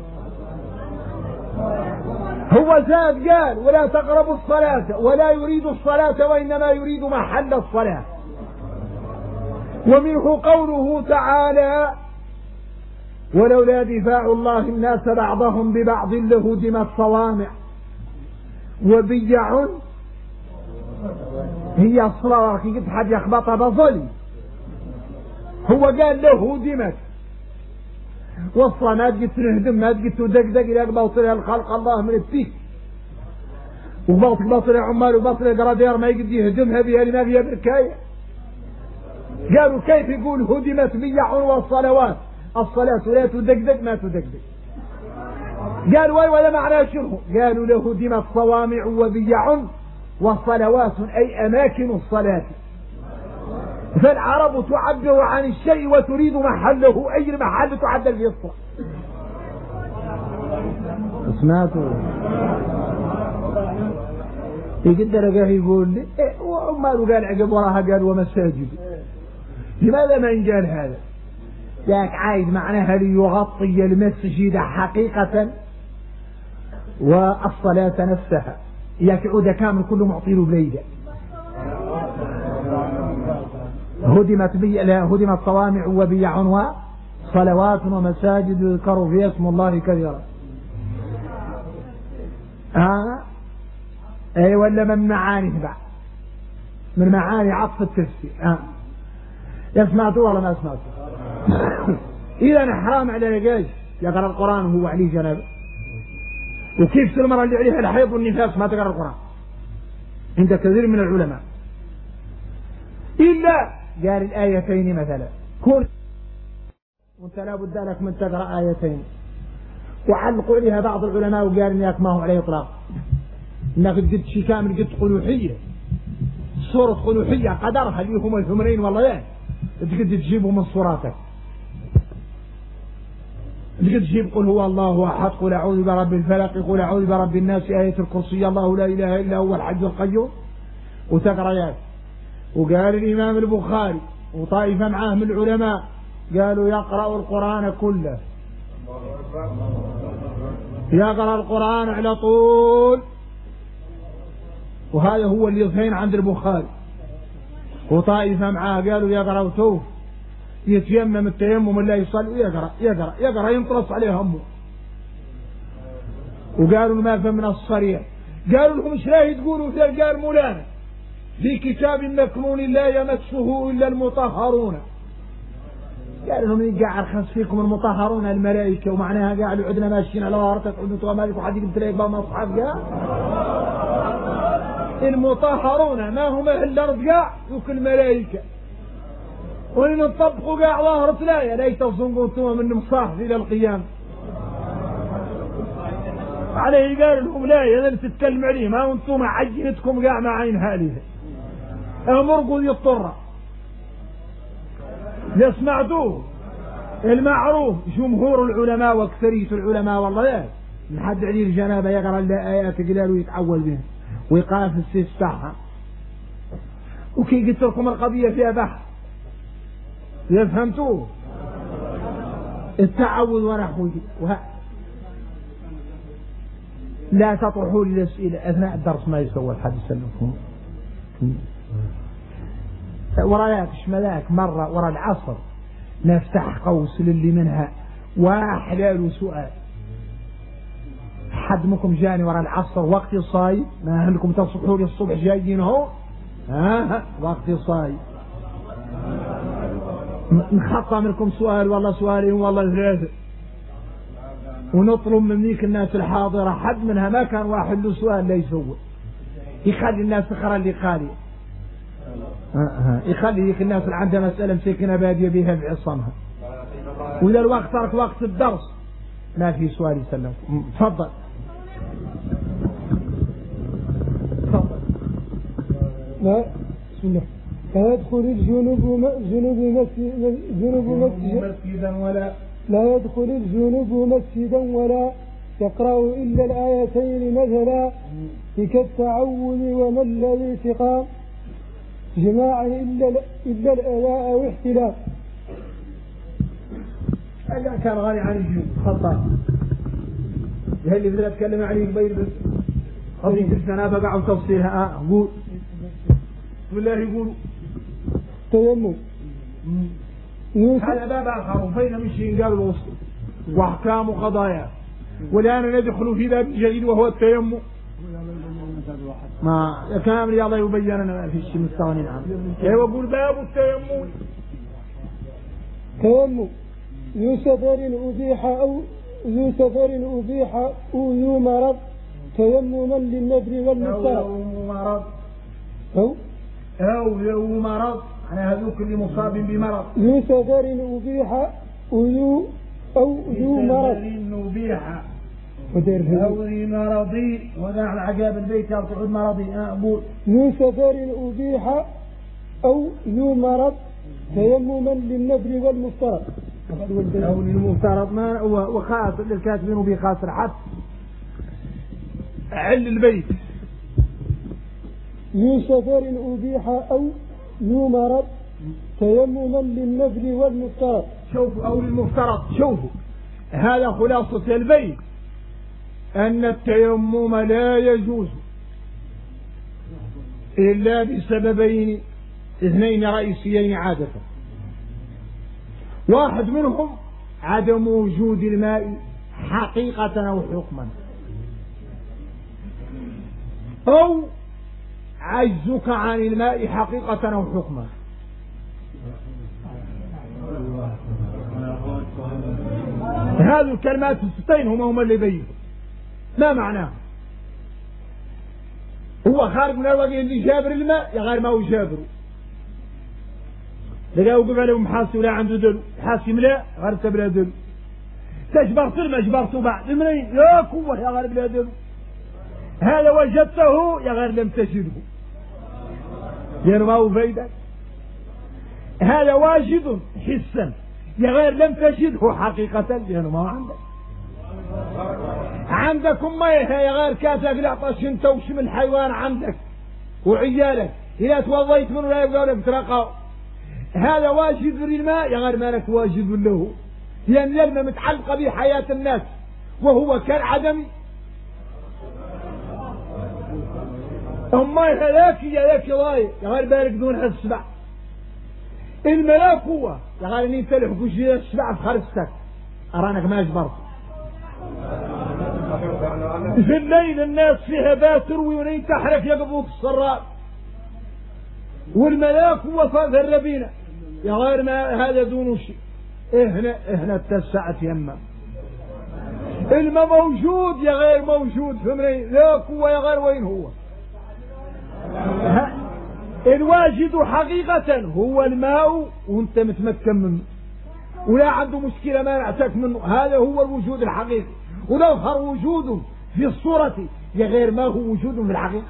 هو زاد قال: ولا تقربوا الصلاة، ولا يريد الصلاة وإنما يريد محل الصلاة. ومنه قوله تعالى: ولولا دفاع الله الناس بعضهم ببعض لهدمت صوامع وبيع. هي الصلاة كي قد حد يخبطها بظلم، هو قال له هدمت، والصلاة ما تجي تنهدم ما تجي تدقدق إلى باطلها الخلق الله من التيك، وباطل عمال وباطل قرادير ما يقدر يهدمها بها لما فيها بركاية. قالوا: كيف يقول هدمت بيع والصلوات؟ الصلاة لا تدقدق ما تدقدق. قالوا ولا معنى شنو؟ قالوا لهدمت صوامع وبيع وصلوات أي أماكن الصلاة. فالعرب تعبر عن الشيء وتريد محله، أي المحل تعدل فيه الصلاة. سمعتوا؟ يقدر يقول لي وما قال عقب وراها قال ومساجد. لماذا ما قال هذا؟ ذاك عايد معناها ليغطي المسجد حقيقة والصلاة نفسها، ياك عود كامل كله معطي له بليدة. هدمت صوامع وبيع وصلوات ومساجد يذكر فيها اسم الله كثيرا. اي ولا من معاني بعد، من معاني عطف التفسير. سمعتوا ولا ما سمعتوا؟ اذا حرام على رجاج يقرأ القرآن وهو عليه جنابه. وكيف المرأة اللي عليها الحيض والنفاس ما تقرأ القرآن عند كثير من العلماء، إلا قال الآيتين مثلا كن وانت لا بد لك من تقرأ آيتين. وعلقوا عليها بعض العلماء وقال انك ما هو عليه اطلاق، انك قد شي كامل قد قلوحية، صورة قلوحية قدرها اللي هم الثمرين والله لا قد تجيبوا من صوراتك، قد تجيب قل هو الله احد، قل اعوذ برب الفلق، قل اعوذ برب الناس، آية الكرسي، الله لا اله الا هو الحي القيوم، وتقرأ ياك. وقال الامام البخاري وطائفة معاه من العلماء قالوا يقرأ القرآن كله، يقرأ القرآن على طول، وهذا هو اللي يظهين عند البخاري. وطائفة معاه قالوا يقرأ توف يتيمم التيمم لا يصلي يقرأ ينطلص عليه همه. وقالوا ما فهم من الصريح، قالوا لهم ايش راهي تقولوا؟ قال مولانا في كتاب مكنون لا يمسه إلا المطهرون. قال لهم يقع ارخص فيكم المطهرون الملائكة، ومعناها قاعدوا عندنا ماشيين على ورثة تقعدوا مالك وحد قلت لك بقى مصحف المطهرون ما هم أهل الأرض قاع ذوك الملائكة، وإن نطبقوا قاع ظاهرة الآية لا يتصنقوا انتم من مصاحف إلى القيامة. عليه قال لهم لا إذا تتكلم عليه ما انتم عجنتكم قاع مع عين هالها امرقوا يضطر. لا سمعتوه المعروف جمهور العلماء واكثرية العلماء والله لا نحد عليه الجنابة يقرأ آيات قلال ويتعول بها ويقاف السيف تاعها. وكي قلت لكم القضية فيها بحث فهمتوه؟ التعوذ ونحوه. لا تطرحوا لي الأسئلة أثناء الدرس ما يسوى الحد يسلمكم. وراياك شملاك مرة ورا العصر نفتح قوس للي منها وحلال سؤال. حد منكم جاني ورا العصر وقت صايم ما أهلكم تصبحوا لي الصبح جايين هو وقت صايم نخطى منكم سؤال والله سؤالين والله ثلاثة، ونطلب من ذيك الناس الحاضرة حد منها ما كان واحد له سؤال لا يسوي، يخلي الناس تقرأ اللي قالي يخلي ذيك الناس اللي عندها مسألة مسكنة بادية بها بعصمها. وإذا الوقت صارت وقت الدرس ما في سؤال يسلمكم. تفضل
لا بسم الله. لا يدخل الجنوب مسجدا ولا لا يدخل الجنوب مسجدا ولا يقرأ إلا الآيتين مثلا كالتعوذ ومن الالتقاء جماعا إلا الأداء واحتلال.
ألا كان غني عن الجنوب خطأ هل اللي بدنا نتكلم عليه قبيل بس قضية السنة بقع وتفصيلها قول بسم الله يقولوا
تيمم
هذا باب آخر وفينا مشي قالوا الوسط وأحكام وقضايا، والآن ندخل في باب جديد وهو التيمم. ما كامل يا الله يبين لنا ما في شيء مستغني عنه. ايوه قول باب التيمم.
تيمم ذو سفر أبيح أو ذو مرض تيمما للنذر والنساء.
أو ذو مرض أنا هذوك اللي مصاب بمرض.
ذو سفر أبيح ذو مرض
نبيح
أو
ذي مرضي وذا على عقاب البيت يرتعد مرضي أقول
ذو سفر أبيح أو ذو مرض تيمما للنفل والمفترض
أو للمفترض ما وخاص للكاتبين بخاصر حتى عل البيت
ذو سفر أبيح أو ذو مرض تيمما للنفل والمفترض.
شوفوا أو للمفترض. شوفوا هذا خلاصة البيت أن التيمم لا يجوز إلا بسببين اثنين رئيسيين عادة. واحد منهم عدم وجود الماء حقيقة أو حكما، أو عجزك عن الماء حقيقة أو حكما. هذه الكلمات الستين هما اللي بينوا ما معناه. هو خارج من الوقت اللي جابر الماء يا غير ما هو جابره، لا وقف عليه محاسي ولا عنده دل حاسي ملا غير تبلا دل تجبرت ما جبرته بعد منين يا قوة يا غير بلا دل. هذا وجدته يا غير لم تجده لأنه ما هو فايدة. هذا واجد حسا يا غير لم تجده حقيقة لأنه ما هو عندك. عندكم ما يا غير كاتك لعطش انت وشم الحيوان عندك وعيالك إذا توضيت منه لا يبقى لك ترقى. هذا واجد للماء يا غير مالك واجد له، لأن الماء متعلقة بحياة الناس وهو كالعدم. أما هلاك يا ذاك ضايع يا غير بالك دون السبع. الملاك هو يا غير ان انت لحقوش السبع في خرستك أرانك ما جبرت. في الليل الناس فيها باتر وين تحرك يقبوك السراء، والملاك هو في الربينة يا غير ما هذا دون شيء. هنا اتسعت يما الماء موجود يا غير موجود في منين لا قوة يا غير وين هو. الواجد حقيقة هو الماء وانت متمكن منه ولا عنده مشكلة ما نعتك منه. هذا هو الوجود الحقيقي. ولو ظهر وجود في الصورة يا غير ما هو وجود في الحقيقة.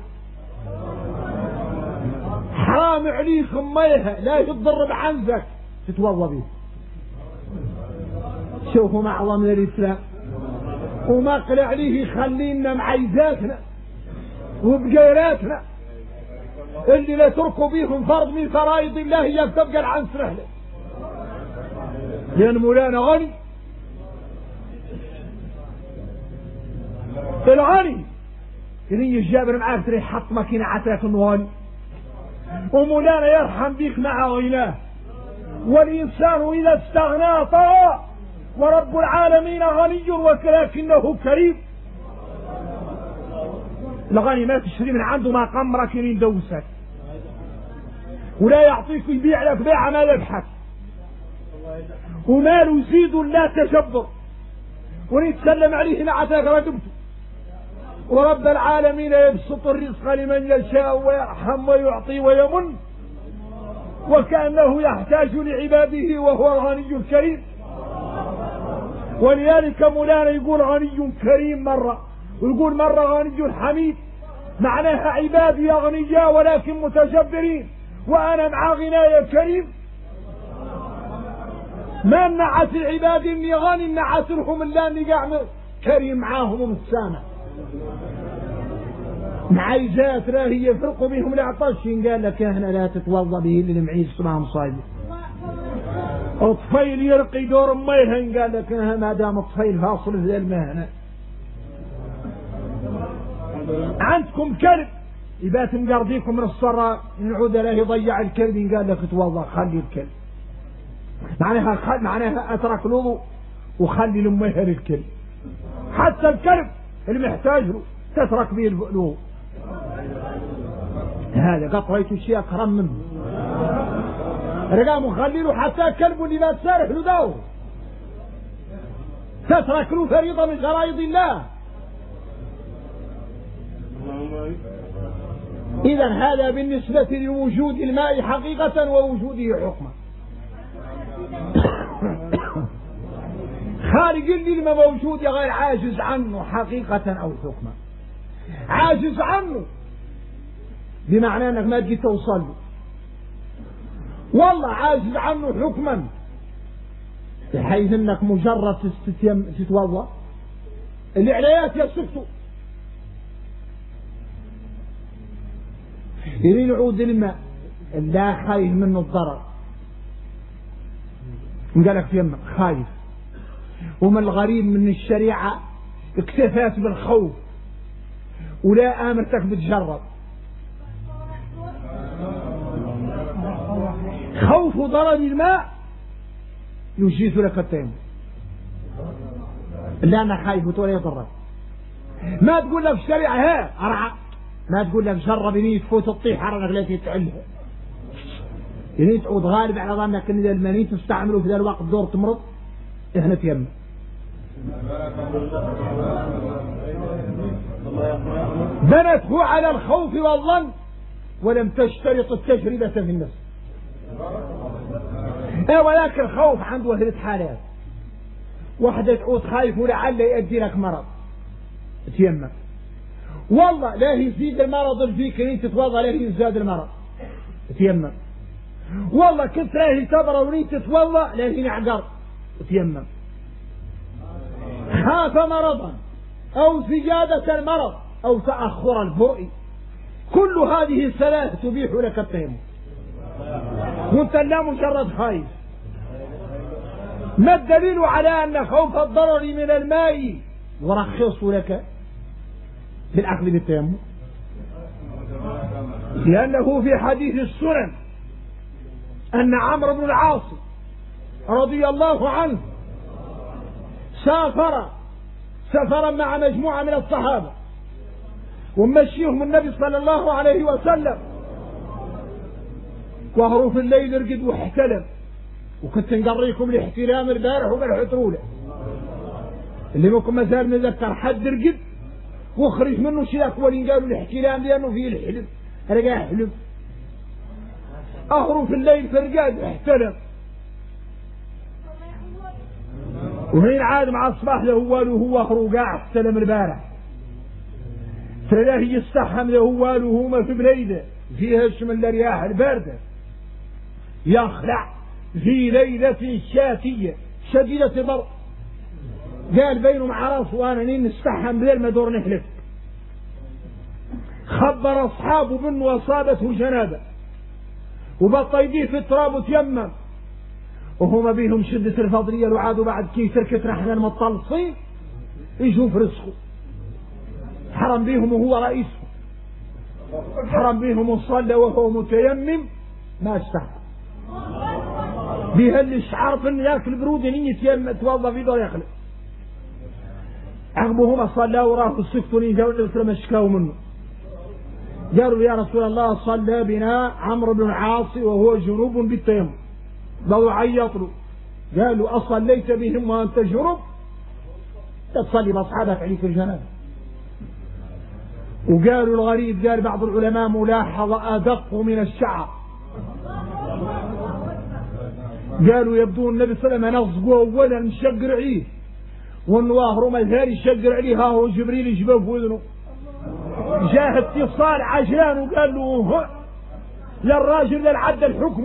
حرام عليك ميها لا يتضرب عنزك تتوضى به. شوفوا معظم الإسلام وما قلع عليه يخلينا معيزاتنا وبقيراتنا اللي لا تركوا بيهم فرض من فرائض الله يبقى العنس رحله. لأن مولانا غني الغني اللي الجابر معاك تري حط ماكينة عتاك الغني، ومولانا يرحم بيك مع غناه. والإنسان إذا استغنى طغى ورب العالمين غني ولكنه كريم. الغني ما تشتري من عنده ما قمرك يندوسك ولا يعطيك يبيع لك بيع ما يبحث ومال يزيد لا تجبر ونتسلم عليه نعتاك رقبته. ورب العالمين يبسط الرزق لمن يشاء ويرحم ويعطي ويمن وكأنه يحتاج لعباده وهو الغني الكريم. ولذلك مولانا يقول غني كريم مرة ويقول مرة غني حميد، معناها عبادي أغنياء ولكن متجبرين وأنا مع غنايا كريم. ما نعت العباد إني غني نعت لهم الله إني قاعد كريم معاهم ومتسامح. معيزات راهي يفرقوا بهم العطشين. قال لك هنا لا تتوضى به اللي معيز صباح مصايب. الطفيل يرقي دور ميهن قال لك ما دام الطفيل فاصل في المهنة. عندكم كلب يبات مقرضيكم من الصراء نعود له يضيع الكلب قال لك توضى خلي الكلب. معناها اترك الوضوء وخلي لميهن الكلب. حتى الكلب اللي محتاج له تترك به الوضوء. هذا قطريت الشيء أكرم منه رقام وخليله حتى كلب اللي لا تسارح له داو تترك له فريضة من فرائض الله. إذا هذا بالنسبة لوجود الماء حقيقة ووجوده حكما. خالق اللي ما موجود يا غير عاجز عنه حقيقة أو حكما. عاجز عنه بمعنى أنك ما تجي توصل له، والله عاجز عنه حكما بحيث أنك مجرد تتوضأ الإعلانات يصفته يريد يعود الماء لا خايف منه الضرر، قالك في يمك خايف. ومن الغريب من الشريعة اكتفات بالخوف ولا آمرتك بتجرب. خوف ضرر الماء يجيز لك التيمم، لا أنا خايف ولا يضرك. ما تقول لك الشريعة ها أرعى، ما تقول لك جرب يني تفوت الطيح على رجليك تعلها، يني تعود غالب على ظنك ان المني تستعمله في ذا الوقت دور تمرض احنا تيمم. بنته على الخوف والظن ولم تشترط التجربة في النفس. ولكن الخوف عنده ثلاث حالات، واحدة تعود خايف ولعل يؤدي لك مرض تيمم، والله لا يزيد المرض فيك ان تتوضا لا يزداد المرض تيمم، والله كنت راهي تبرى ونيت تتوضا لا ينعقر تيمم. خاف مرضا او زيادة المرض او تأخر البرء، كل هذه الثلاث تبيح لك التيمم وانت لا مجرد خايف. ما الدليل على ان خوف الضرر من الماء يرخص لك بالأخذ بالتيمم؟ لأنه في حديث السنن أن عمرو بن العاص رضي الله عنه سافرا مع مجموعة من الصحابة ومشيهم النبي صلى الله عليه وسلم، وهروا في الليل رقد واحتلم، وكنت نقريكم الاحتلام البارح وبالحترولة اللي ممكن ما زال نذكر حد رقد واخرج منه شيء اكبر قالوا الاحتلام لانه فيه الحلم. انا قاعد احلم اهرب في الليل فرقاد احتلم، وهين عاد مع الصباح له هو اخرو قاعد احتلم البارح، تلاه يستحم له وهما في بليده فيها من الرياح البارده، يخلع في ليله شاتيه شديده برد، قال بينهم عرس وانا نستحم بليل ما دور نحلف. خبر اصحابه بانه اصابته جنابه وبطى يديه في التراب وتيمم، وهما بيهم شده الفضليه وعادوا بعد كي تركت رحنا المطلصين يجوا في رزقه. حرم بيهم وهو رئيسهم، حرم بيهم وصلى وهو متيمم ما استحى بها اللي عارف انه ياكل برود يتيمم توضى في دور يخلق. عقبهما صلى وراه السكتوني جاءوا النبي ما شكاوا منه، قالوا يا رسول الله صلى بنا عمرو بن العاص وهو جنوب بالتيمم، ضلوا عيطوا قالوا اصليت بهم وانت جنوب؟ تصلي باصحابك عليك الجنابه. وقالوا الغريب، قال بعض العلماء ملاحظه ادق من الشعر، قالوا يبدو النبي صلى الله عليه وسلم نصبه اولا مشقر عليه والنواهر ما الهاري يشقر عليه، ها هو جبريل يجبه في وذنه، جاه اتصال عجلان وقال له للراجل للعد الحكم.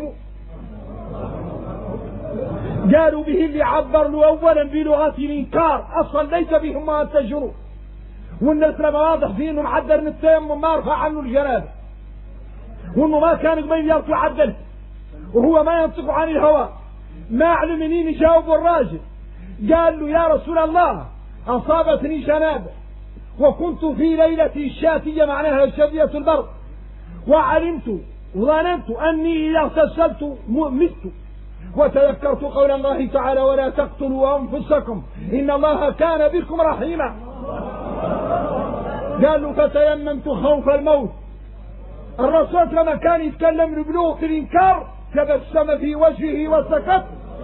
قالوا به اللي عبر له اولا بلغه الانكار اصليت بهم وانت جنوب، والناس لما واضح فيه انه معدل من التيمم ما رفع عنه الجنابه، وانه ما كان قبيل يرفع عدله، وهو ما ينطق عن الهوى. ما علم منين يجاوب الراجل، قال له يا رسول الله اصابتني جنابه وكنت في ليلة شاتية معناها شديدة البرد، وعلمت وظننت اني اذا اغتسلت مت، وتذكرت قول الله تعالى ولا تقتلوا انفسكم ان الله كان بكم رحيما. قالوا فتيممت خوف الموت. الرسول لما كان يتكلم بلغة الانكار تبسم في وجهه وسكت.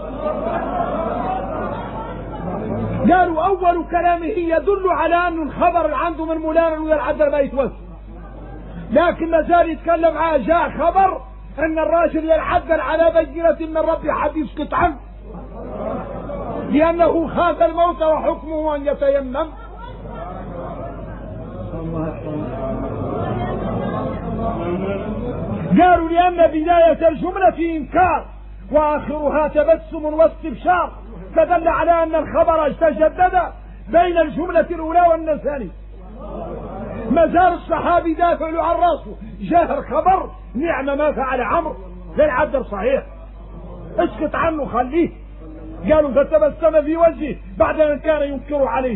قالوا اول كلامه يدل على ان الخبر اللي عنده من مولانا ويا العدل ما يتوسع، لكن ما زال يتكلم جاء خبر ان الراجل يعدل على بينة من ربي حد يسكت عنه. لأنه خاف الموت وحكمه أن يتيمم. قالوا لأن بداية الجملة إنكار وآخرها تبسم واستبشار، فدل على أن الخبر تجدد بين الجملة الأولى والثانية. مازال الصحابي دافع عن راسه، جاه الخبر نعم ما فعل عمرو للعبد صحيح، اسكت عنه خليه. قالوا فتبسم في وجهه بعد أن كان ينكر عليه.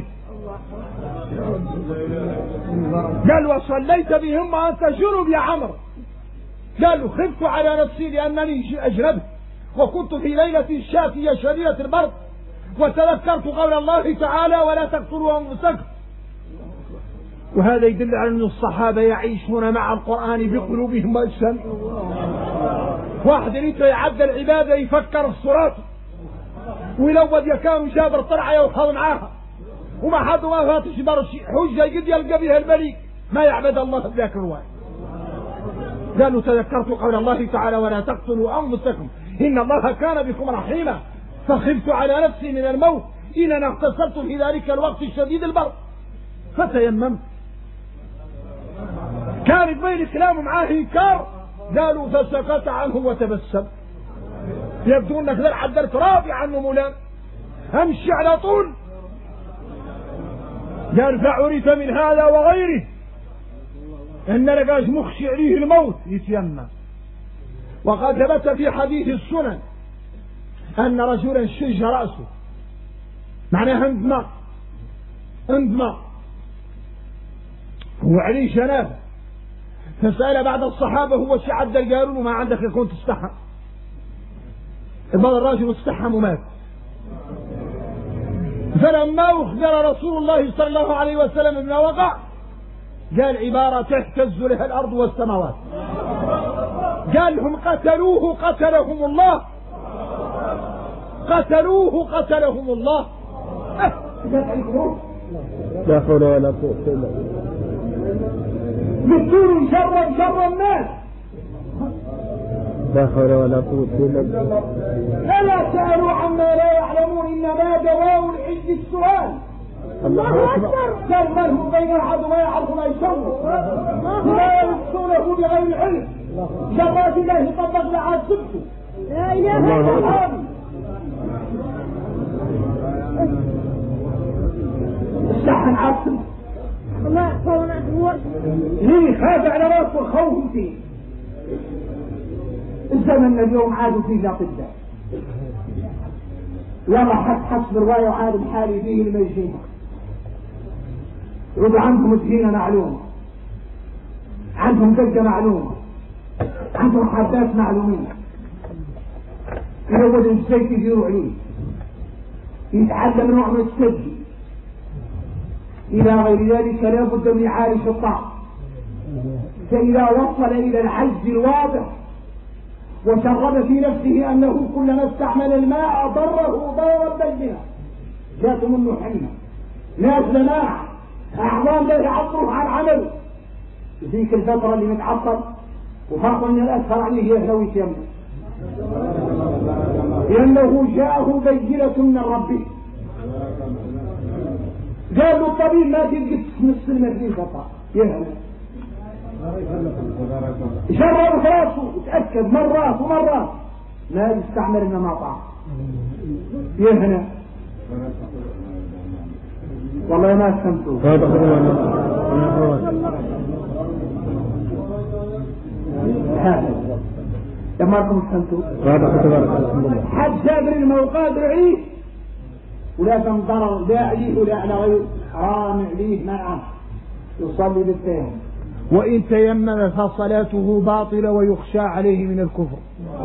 قال وصليت بهم وأنت جنب يا عمرو. قالوا خفت على نفسي لأنني أجنبت وكنت في ليلة شاتية شديدة البرد، وتذكرت قول الله تعالى ولا تقتلوا أنفسكم. وهذا يدل على أن الصحابة يعيشون مع القرآن بقلوبهم وأجسامهم. واحد يريد يعد العبادة يفكر في صراطه، ولو بد كانوا جابر طلعة يوحظ معاها وما حد ما فاتش برشي حجة قد يلقى بها الملك ما يعبد الله بذاك الواحد. قالوا تذكرت قول الله تعالى ولا تقتلوا أنفسكم إن الله كان بكم رحيما، فخفت على نفسي من الموت إن أنا اغتسلت في ذلك الوقت الشديد البرد فتيممت. كان بين كلامه معاه إنكار، قالوا فسكت عنه وتبسم. يبدو أنك ذا الحدرت رافع عنه مولان، أمشي على طول. قال فعرف من هذا وغيره أن لقاش مخشي عليه الموت يتيمم. وقد ثبت في حديث السنن أن رجلا شج رأسه، معناها اندمى هو عليه جنابه، فسأل بعض الصحابة هو شي عدل، قالوا له ما عندك يكون تستحم. بعض الراجل استحم ومات. فلما أخبر رسول الله صلى الله عليه وسلم بما وقع قال عبارة تهتز لها الأرض والسماوات، قال لهم قتلوه قتلهم الله، قتلوه قتلهم الله.
لا حول ولا قوة إلا بالله.
مثلوا شر الناس.
لا حول ولا قوة إلا بالله.
ألا سألوا عما لا يعلمون إنما دواء العز السؤال.
الله أكبر.
قال مرهم بين أحد ما يعرف ما يسوي لا يبصونه بغير العلم. شرات الله طبق لعاد سبته.
لا إله إلا الله.
استحن عاصم
الله يحفظنا.
ليه خاف على راسه الخوف فيه. الزمن اليوم عادوا فيه الأطباء، يلا حسب الرواية وعاد الحالي فيه الميزين. يقولوا عندهم سكينة معلومة، عندهم دقة معلومة، عندهم حدات معلومين، يروج الزيت يجيروا عليه، يتعلم نوع من السد إلى غير ذلك. لا بد من يعالج الطعم، فإذا وصل إلى العجز الواضح وشرب في نفسه أنه كلما استعمل الماء ضره ضررا بينا، جاءت منه حمى، ناس جماعة أعظام لا يعطروا عن عمله ذيك الفترة اللي متعطل، وفرق من الأسهل عليه يهلو يتيمم لأنه جاءه بينة من ربه. قال له الطبيب ما تلقى نص المسلمين فقط يهلو، جرب راسه وتأكد مرات ومرات لا يستعمل إنما طعم يهنا. والله ما استمتوا لما لكم استمتوا حد جابر الموقاد رعيه ولا تنضرر داعيه ولا على غير حرام عليه منعه يصلي بالتيمم، وإن تيمم فصلاته باطلة ويخشى عليه من الكفر.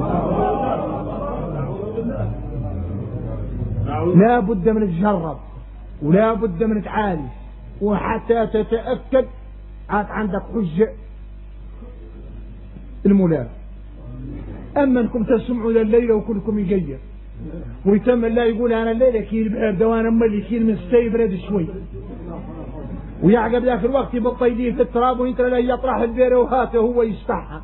لا بد من تجرب ولا بد من تعالج وحتى تتأكد عاد عندك حجة المولى. أما أنكم تسمعوا الليلة وكلكم يجير ويتم الله يقول أنا الليلة كيل بارد وأنا أما اللي كيل من ستي برد شوي، ويعقب ذاك الوقت يبطل يديه في التراب وانت لا يطرح البيره وهاته هو يستحى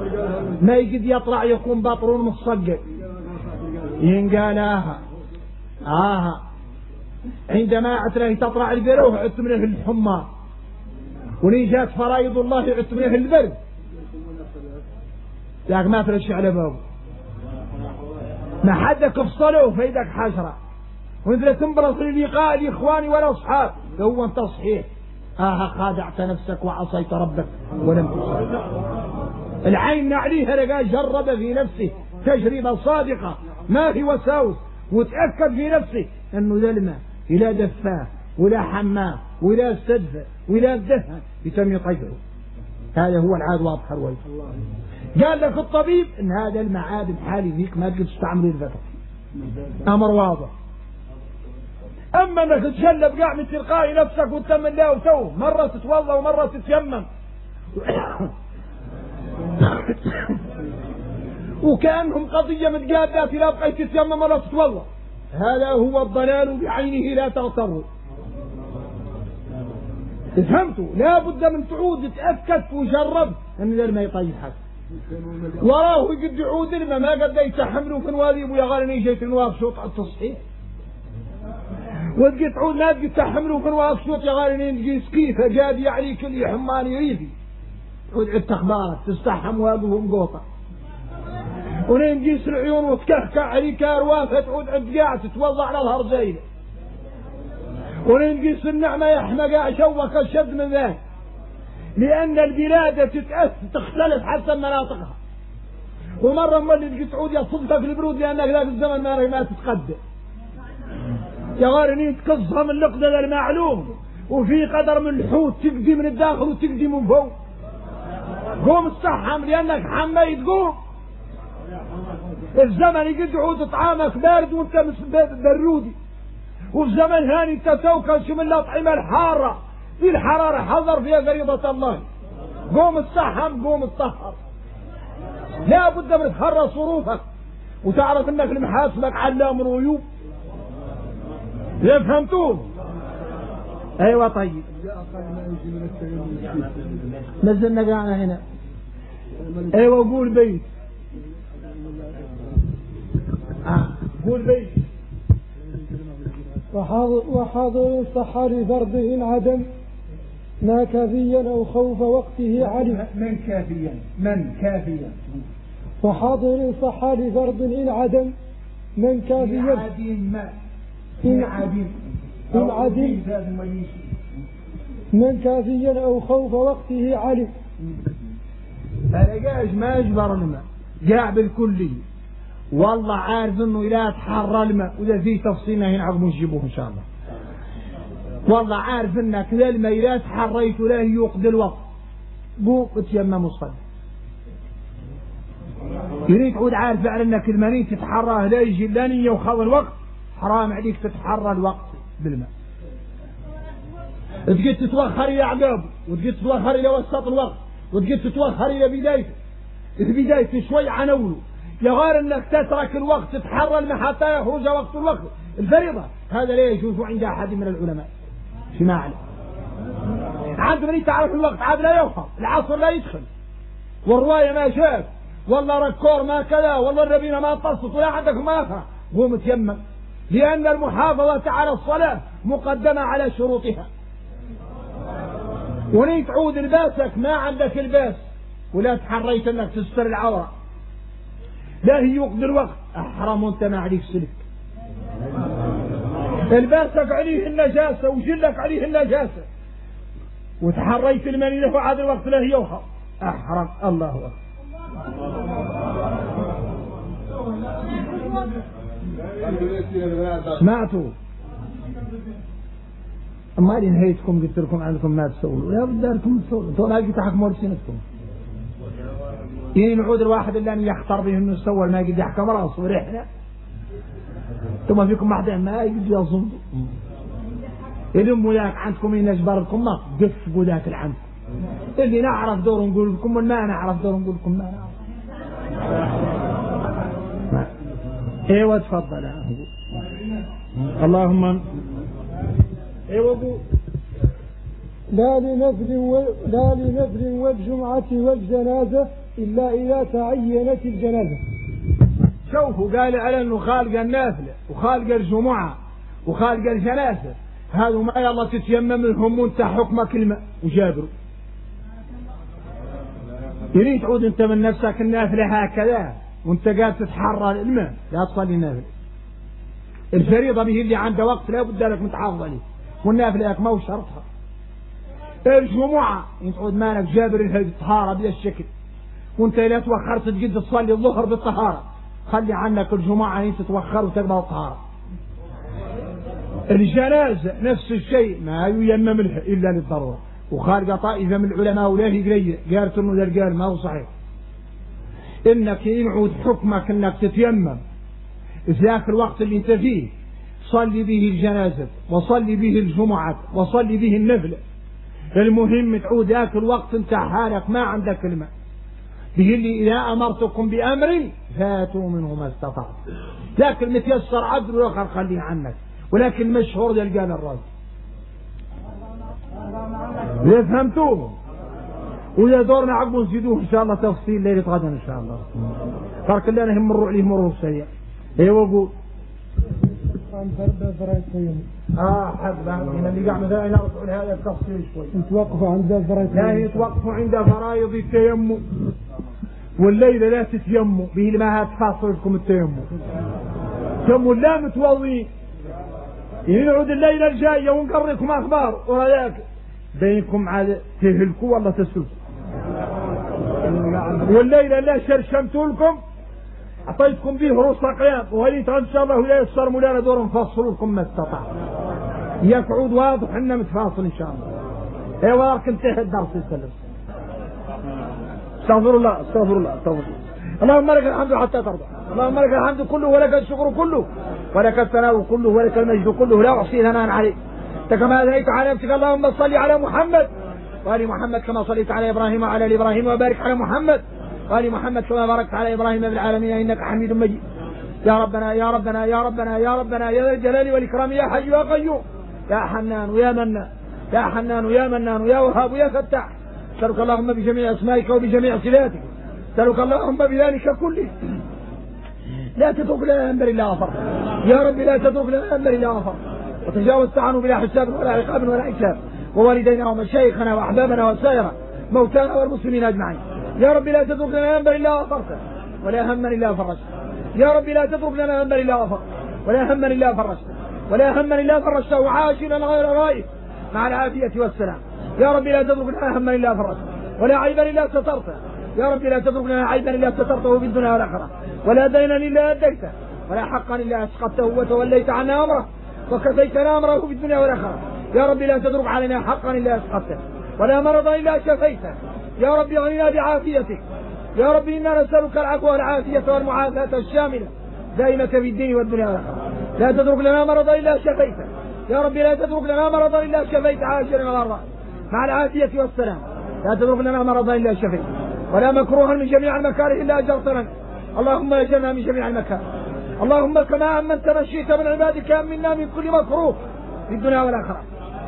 ما يقد يطلع يكون بطرون مصقر ينقالاها عندما عتله تطلع البروح عدت منه الحمى، ولين جات فرائض الله عدت منه البرد، لكن ما ترشع على بابه، ما حدك افصله فيدك حشرة، وانت لا تنبرص للقاء الإخوان ولا أصحاب، هو انت صحيح خادعت نفسك وعصيت ربك ولم تصح. العين عليها لقى جرب في نفسه تجربة صادقة ما في وساوس، وتأكد في نفسه انه ذا الماء إلى دفاه ولا حماه ولا استدفى ولا دهن يتم يطيعه. هذا هو العاد واضح الوجه. قال لك الطبيب ان هذا المعاد بحالي فيك ما تقدر تستعمل الفتح، امر واضح. اما انك تجلب قاع من تلقاء نفسك وتم الله وتوه، مرة تتوضا ومرة تتيمم وكأنهم قضية متقابلة، لا بقيت تتيمم ولا تتوضا، هذا هو الضلال بعينه لا تغتروا. فهمتوا؟ لا بد من تعود تأكد وجرب ان ذا الماء يطيحك، وراه قد يعود الماء ما قد يتحملوا في نواديب ويا غالني جيت نواب شوط على التصحيح، وتجي تعود ما تجي تحملوا في نواب شوط يا غالني تجي سكيفة جادي عليك اللي حمان يريدي، تعود عدت اخبارك تستحم واقفهم قوطة، ولين تجيس العيون وتكهكع عليك اروافه تعود عد قاعد تتوضع على الهرجين، ولين تجيس النعمة يحمى قاع شوك الشد من ذاك، لأن البلاد تختلف حسب مناطقها، ومرة مولد تعود يصدك البرود لأنك ذاك الزمن ما تتقدم يا غارنين تكظها من القدر المعلوم، وفي قدر من الحوت تقدي من الداخل وتقدي من فوق. قوم استحم لأنك حميت قوم، الزمن يقد يعود طعامك بارد وانت برودي، وفي زمن هاني انت توكل من الأطعمة الحارة في الحرارة حذر فيها فريضة الله. قوم استحم قوم اطهر، لا بد من تخرج صروفك وتعرف انك لمحاسبك علام الغيوب. فهمتون؟ ايوه طيب نزلنا قاعنا هنا. ايوه قول بيت قول بيت.
وحاضر صح لفرض إن عدم ما كافيا أو خوف وقته علم.
من كافيا
وحاضر صح لفرض إن عدم من كافيا إن عدم من كافيا أو خوف وقته علم.
فلقاش ما يجبر الماء جاء بالكلي، والله عارف انه لا تحرى الماء، وإذا في تفصيلنا هنا عقب نجيبوه ان شاء الله. والله عارف انك لا الماء لا تحريت ولا يقضي الوقت، قوم اتيمم وصلي. يريد تعود عارف على انك المني تتحراه لا يجي لا نية وخذ الوقت، حرام عليك تتحرى الوقت بالماء. تجي تتوخر الى عقابه، وتجي تتوخر الى وسط الوقت، وتجي تتوخر الى بدايته. بدايته شوي عنوله يا غير انك تترك الوقت تتحرى الماء حتى يخرج وقت الوقت الفريضة، هذا لا يجوز عند احد من العلماء فيما اعلم. عاد من تعرف الوقت عاد لا يوفر، العصر لا يدخل، والرواية ما شاف، والله ركور ما كذا، والله الربينة ما تصت، ولا عندك ما يفرح. قوم تيمم، لأن المحافظة على الصلاة مقدمة على شروطها. ولين تعود لباسك ما عندك الباس ولا تحريت انك تستر العورة، لا هي يقضي الوقت، احرم وانت ما عليك سلك. الباسك عليه النجاسة وجلك عليه النجاسة، وتحريت المني له عاد الوقت لا هي يوخر، احرم. الله اكبر. سمعتوا؟ اما اللي نهيتكم قلت لكم عندكم ما تسووا، يا بداركم تسووا، انتوا لا تحكموا لسنتكم. يعني نعود الواحد اللي أن يختار به انه سوى ما يقدر يحكم راسه وريحنا، ثم فيكم واحد ما يقدر يصمد. يلموا ذاك عندكم إن أجبركم ما قفوا ذاك العند، اللي نعرف دور نقول لكم وما نعرف دور نقول لكم ما نعرف. ايوه تفضل. اللهم ايوه قول.
لا لنفل والجمعة والجنازة إلا إذا تعينت الجنازة.
شوفوا قال على أنه خالق النافلة وخالق الجمعة وخالق الجنازة هذا ما يلا تتيمم لهم وانت حكمك الماء وجابروا يريد تعود انت من نفسك النافلة هكذا وانت قاعد تتحرى الماء لا تصلي النافلة. الفريضة به اللي عنده وقت لا بد لك متحافظ عليه والنافلة ما هو شرطها. الجمعة تعود مالك جابر الطهارة بلا الشكل وانت لا توخرت تجد تصلي الظهر بالطهارة خلي عنك الجمعة انت تتوخر وتقبل الطهارة. الجنازة نفس الشيء ما ييمم لها إلا للضرورة وخارج طائفة من العلماء ولا قليل قالت انه ذا قال ما هو صحيح انك ينعود حكمك انك تتيمم في ذاك الوقت اللي انت فيه صلي به الجنازة وصلي به الجمعة وصلي به النفلة. المهم تعود ذاك الوقت انت حالك ما عندك الماء به اللي إذا أمرتكم بأمر فاتوا منه ما استطعت لكن متيسر عدل والآخر خليه عنك ولكن مشهور ذا قال الرجل فهمتوه وإذا دورنا عقب نزيدوه إن شاء الله تفصيل ليلة غدا إن شاء الله ترك الله هم مروا عليه مرور سيء ايوه قول حبا من اللي قاعد مثلا نرجع لهذا التفصيل شوي
نتوقفوا عند فرائض
لا يتوقفوا عند فرائض التيمم والليلة لا تتيموا به ما هتفاصل لكم التيمم تيمم لا متوضي ينعود الليلة الجاية ونقركم أخبار وهذاك بينكم عاد تهلكوا ولا تسلوا والليلة لا شرشمت لكم أعطيتكم به رصة قيام وهذه إن شاء الله لا يصير مولانا دور نفصل لكم ما استطاع يقعد واضح إنه متفاصل إن شاء الله. ايوه كنت انتهى الدرس يسلم. استغفر الله استغفر الله استغفر الله. اللهم لك الحمد حتى ترضى. اللهم لك الحمد كله ولك الشكر كله ولك الثناء كله ولك المجد كله لا أحصي ثناء عليك أنت كما أثنيت على نفسك. اللهم صل على محمد وآل محمد كما صليت على إبراهيم وعلى آل إبراهيم وبارك على محمد وآل محمد كما باركت على إبراهيم في العالمين إنك حميد مجيد. يا ربنا يا ربنا يا ربنا يا ربنا يا ذا الجلال والإكرام يا حي يا قيوم يا حنان ويا منان يا حنان يا منان يا وهاب يا فتاح. أسألك اللهم بجميع أسمائك وبجميع صفاتك أسألك اللهم بذلك كله لا تترك لنا أمر إلا غفرت يا رب لا تترك لنا أمر إلا غفرت وتجاوزت عنه بلا حساب ولا عقاب ولا حساب ووالدينا ومشايخنا وأحبابنا وسائر موتانا والمسلمين أجمعين. يا رب لا تترك لنا أمر إلا غفرت ولا هما إلا فرجت. يا رب لا تترك لنا أمر إلا غفرت ولا هما إلا فرجت ولا هما إلا فرجته وعاشرا غير غائب مع العافية والسلام. يا رب لا تترك لنا هما إلا فرجت ولا عيبا إلا سترته. يا رب لا تترك لنا عيبا إلا سترته في الدنيا والآخرة ولا دينا إلا أديته ولا حقا إلا أسقطته وتوليت عنا أمره وكفيتنا أمره في الدنيا والآخرة. يا رب لا تترك علينا حقا إلا أسقطته ولا مرضا إلا شفيته. يا رب اغننا بعافيتك. يا رب إنا نسألك العفو والعافية والمعافاة الشاملة دائمة في الدين والدنيا والآخرة. لا تترك لنا مرضا إلا شفيته. يا رب لا تترك لنا مرضا إلا شفيت عاشرا غرا مع العافية والسلام. لا تترك لنا مرضا إلا شفيت ولا مكروها من جميع المكاره إلا أجرت لنا. اللهم أجرنا من جميع المكاره. اللهم كما أمنت من شئت من عبادك أمنا من كل مكروه في الدنيا والآخرة.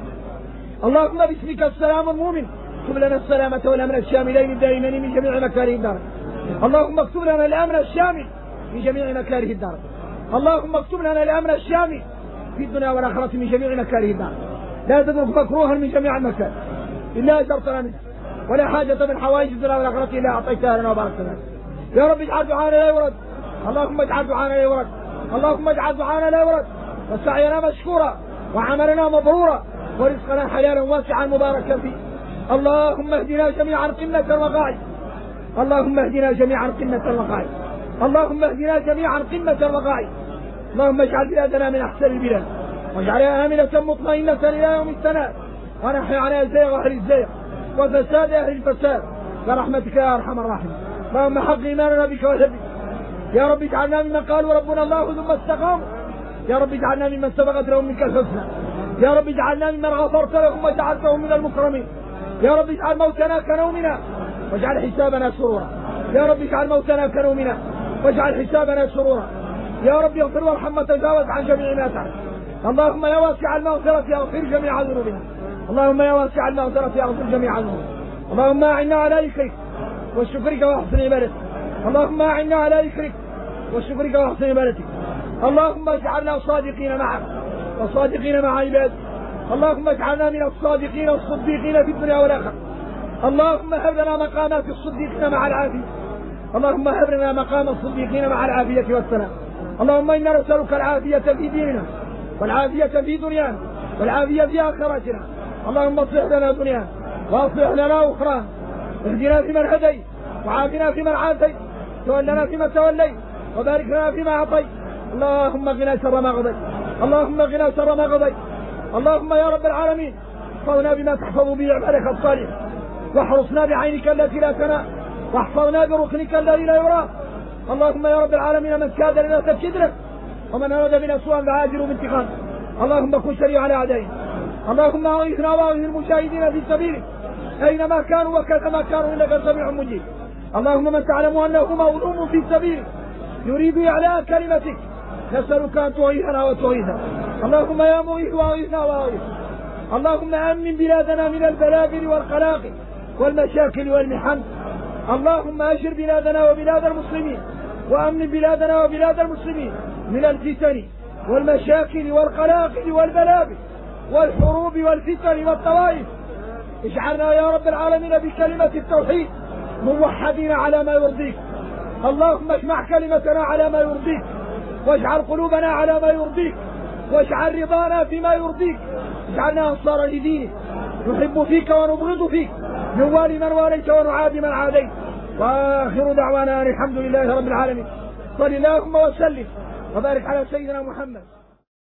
اللهم باسمك السلام المؤمن اكتب لنا السلامة والأمن الشاملين الدائمين من جميع مكاره الدار. اللهم اكتب لنا الأمن الشامل من جميع مكاره الدار. اللهم اكتب لنا الأمن الشامل في الدنيا والآخرة من جميع مكاره الدار. لا تترك مكروها من جميع المكاره إلا أجرت لنا منه ولا حاجة من حوائج الدنيا والآخرة إلا أعطيتها لنا وباركت لنا. يا رب اجعل دعانا لا يورد. اللهم اجعل دعانا لا يورد. اللهم اجعل دعانا لا يورد وسعينا مشكورا وعملنا مبرورا ورزقنا حلالا واسعا مباركا فيه. اللهم اهدنا جميعا قمة الوقائع. اللهم اهدنا جميعا قمة الوقائع. اللهم اهدنا جميعا قمة الوقائع. اللهم اجعل بلادنا من أحسن البلاد واجعلها آمنة مطمئنة إلى يوم التناد ونحي على زيغ أهل الزيغ وفساد أهل الفساد برحمتك يا أرحم الراحمين. اللهم حق إيماننا بك وثبت. يا رب اجعلنا ممن قالوا ربنا الله ثم استقاموا. يا رب اجعلنا ممن سبقت لهم منك الحسنى. يا رب اجعلنا ممن غفرت لهم وجعلتهم من المكرمين. يا رب اجعل موتنا كنومنا واجعل حسابنا سرورا. يا رب اجعل موتنا كنومنا واجعل حسابنا سرورا. يا رب اغفر وارحم وتجاوز عن جميع ما تعلم. اللهم يا واسع المغفرة اغفر جميع ذنوبنا. اللهم يا واسع المغفرة اغفر جميع ذنوبنا. اللهم اعنا على ذكرك وشكرك وحسن عبادتك. اللهم اعنا على ذكرك وشكرك وحسن عبادتك. اللهم اجعلنا صادقين معك وصادقين مع عبادك. اللهم اجعلنا من الصادقين الصديقين في الدنيا والآخرة. اللهم هب لنا مقامات الصديقين مع العافية. اللهم هب لنا مقام الصديقين مع العافية والسلام. اللهم إنا نسألك العافية في ديننا والعافية في دنيانا والعافية في آخرتنا. اللهم اصلح لنا دنيانا واصلح لنا أخرانا. اهدنا فيمن هديت وعافنا فيمن عافيت تولنا فيمن توليت وبارك لنا فيما أعطيت. اللهم اغننا شر ما قضيت. اللهم اغننا شر ما قضيت. اللهم يا رب العالمين احفظنا بما تحفظ به عبادك الصالحين واحرسنا بعينك التي لا تنام واحفظنا بركنك الذي لا يرام. اللهم يا رب العالمين من كاد لنا فكدنا ومن أراد بنا سوءا فعاجله بانتقام. اللهم كن سريع على أعدائنا. اللهم أغثنا وأغث المجاهدين في سبيلك أينما كانوا وكيفما كانوا إنك سميع مجيب. اللهم من تعلم أنه مظلوم في سبيلك يريد إعلاء كلمتك نسألك أن تغيثنا وتغيثنا. اللهم يا مغيث وأغثنا وأغث. اللهم أمن بلادنا من البلابل والقلاقل والمشاكل والمحن. اللهم أجر بلادنا وبلاد المسلمين وأمن بلادنا وبلاد المسلمين من الفتن والمشاكل والقلاقل والبلابل والحروب والفتن والطوائف. اجعلنا يا رب العالمين بكلمة التوحيد موحدين على ما يرضيك. اللهم اجمع كلمتنا على ما يرضيك واجعل قلوبنا على ما يرضيك واجعل رضانا فيما يرضيك. اجعلنا أنصارا لدينك نحب فيك ونبغض فيك نوالي من واليت ونعادي من عاديت. وآخر دعوانا الحمد لله رب العالمين. صل اللهم وسلم وبارك على سيدنا محمد.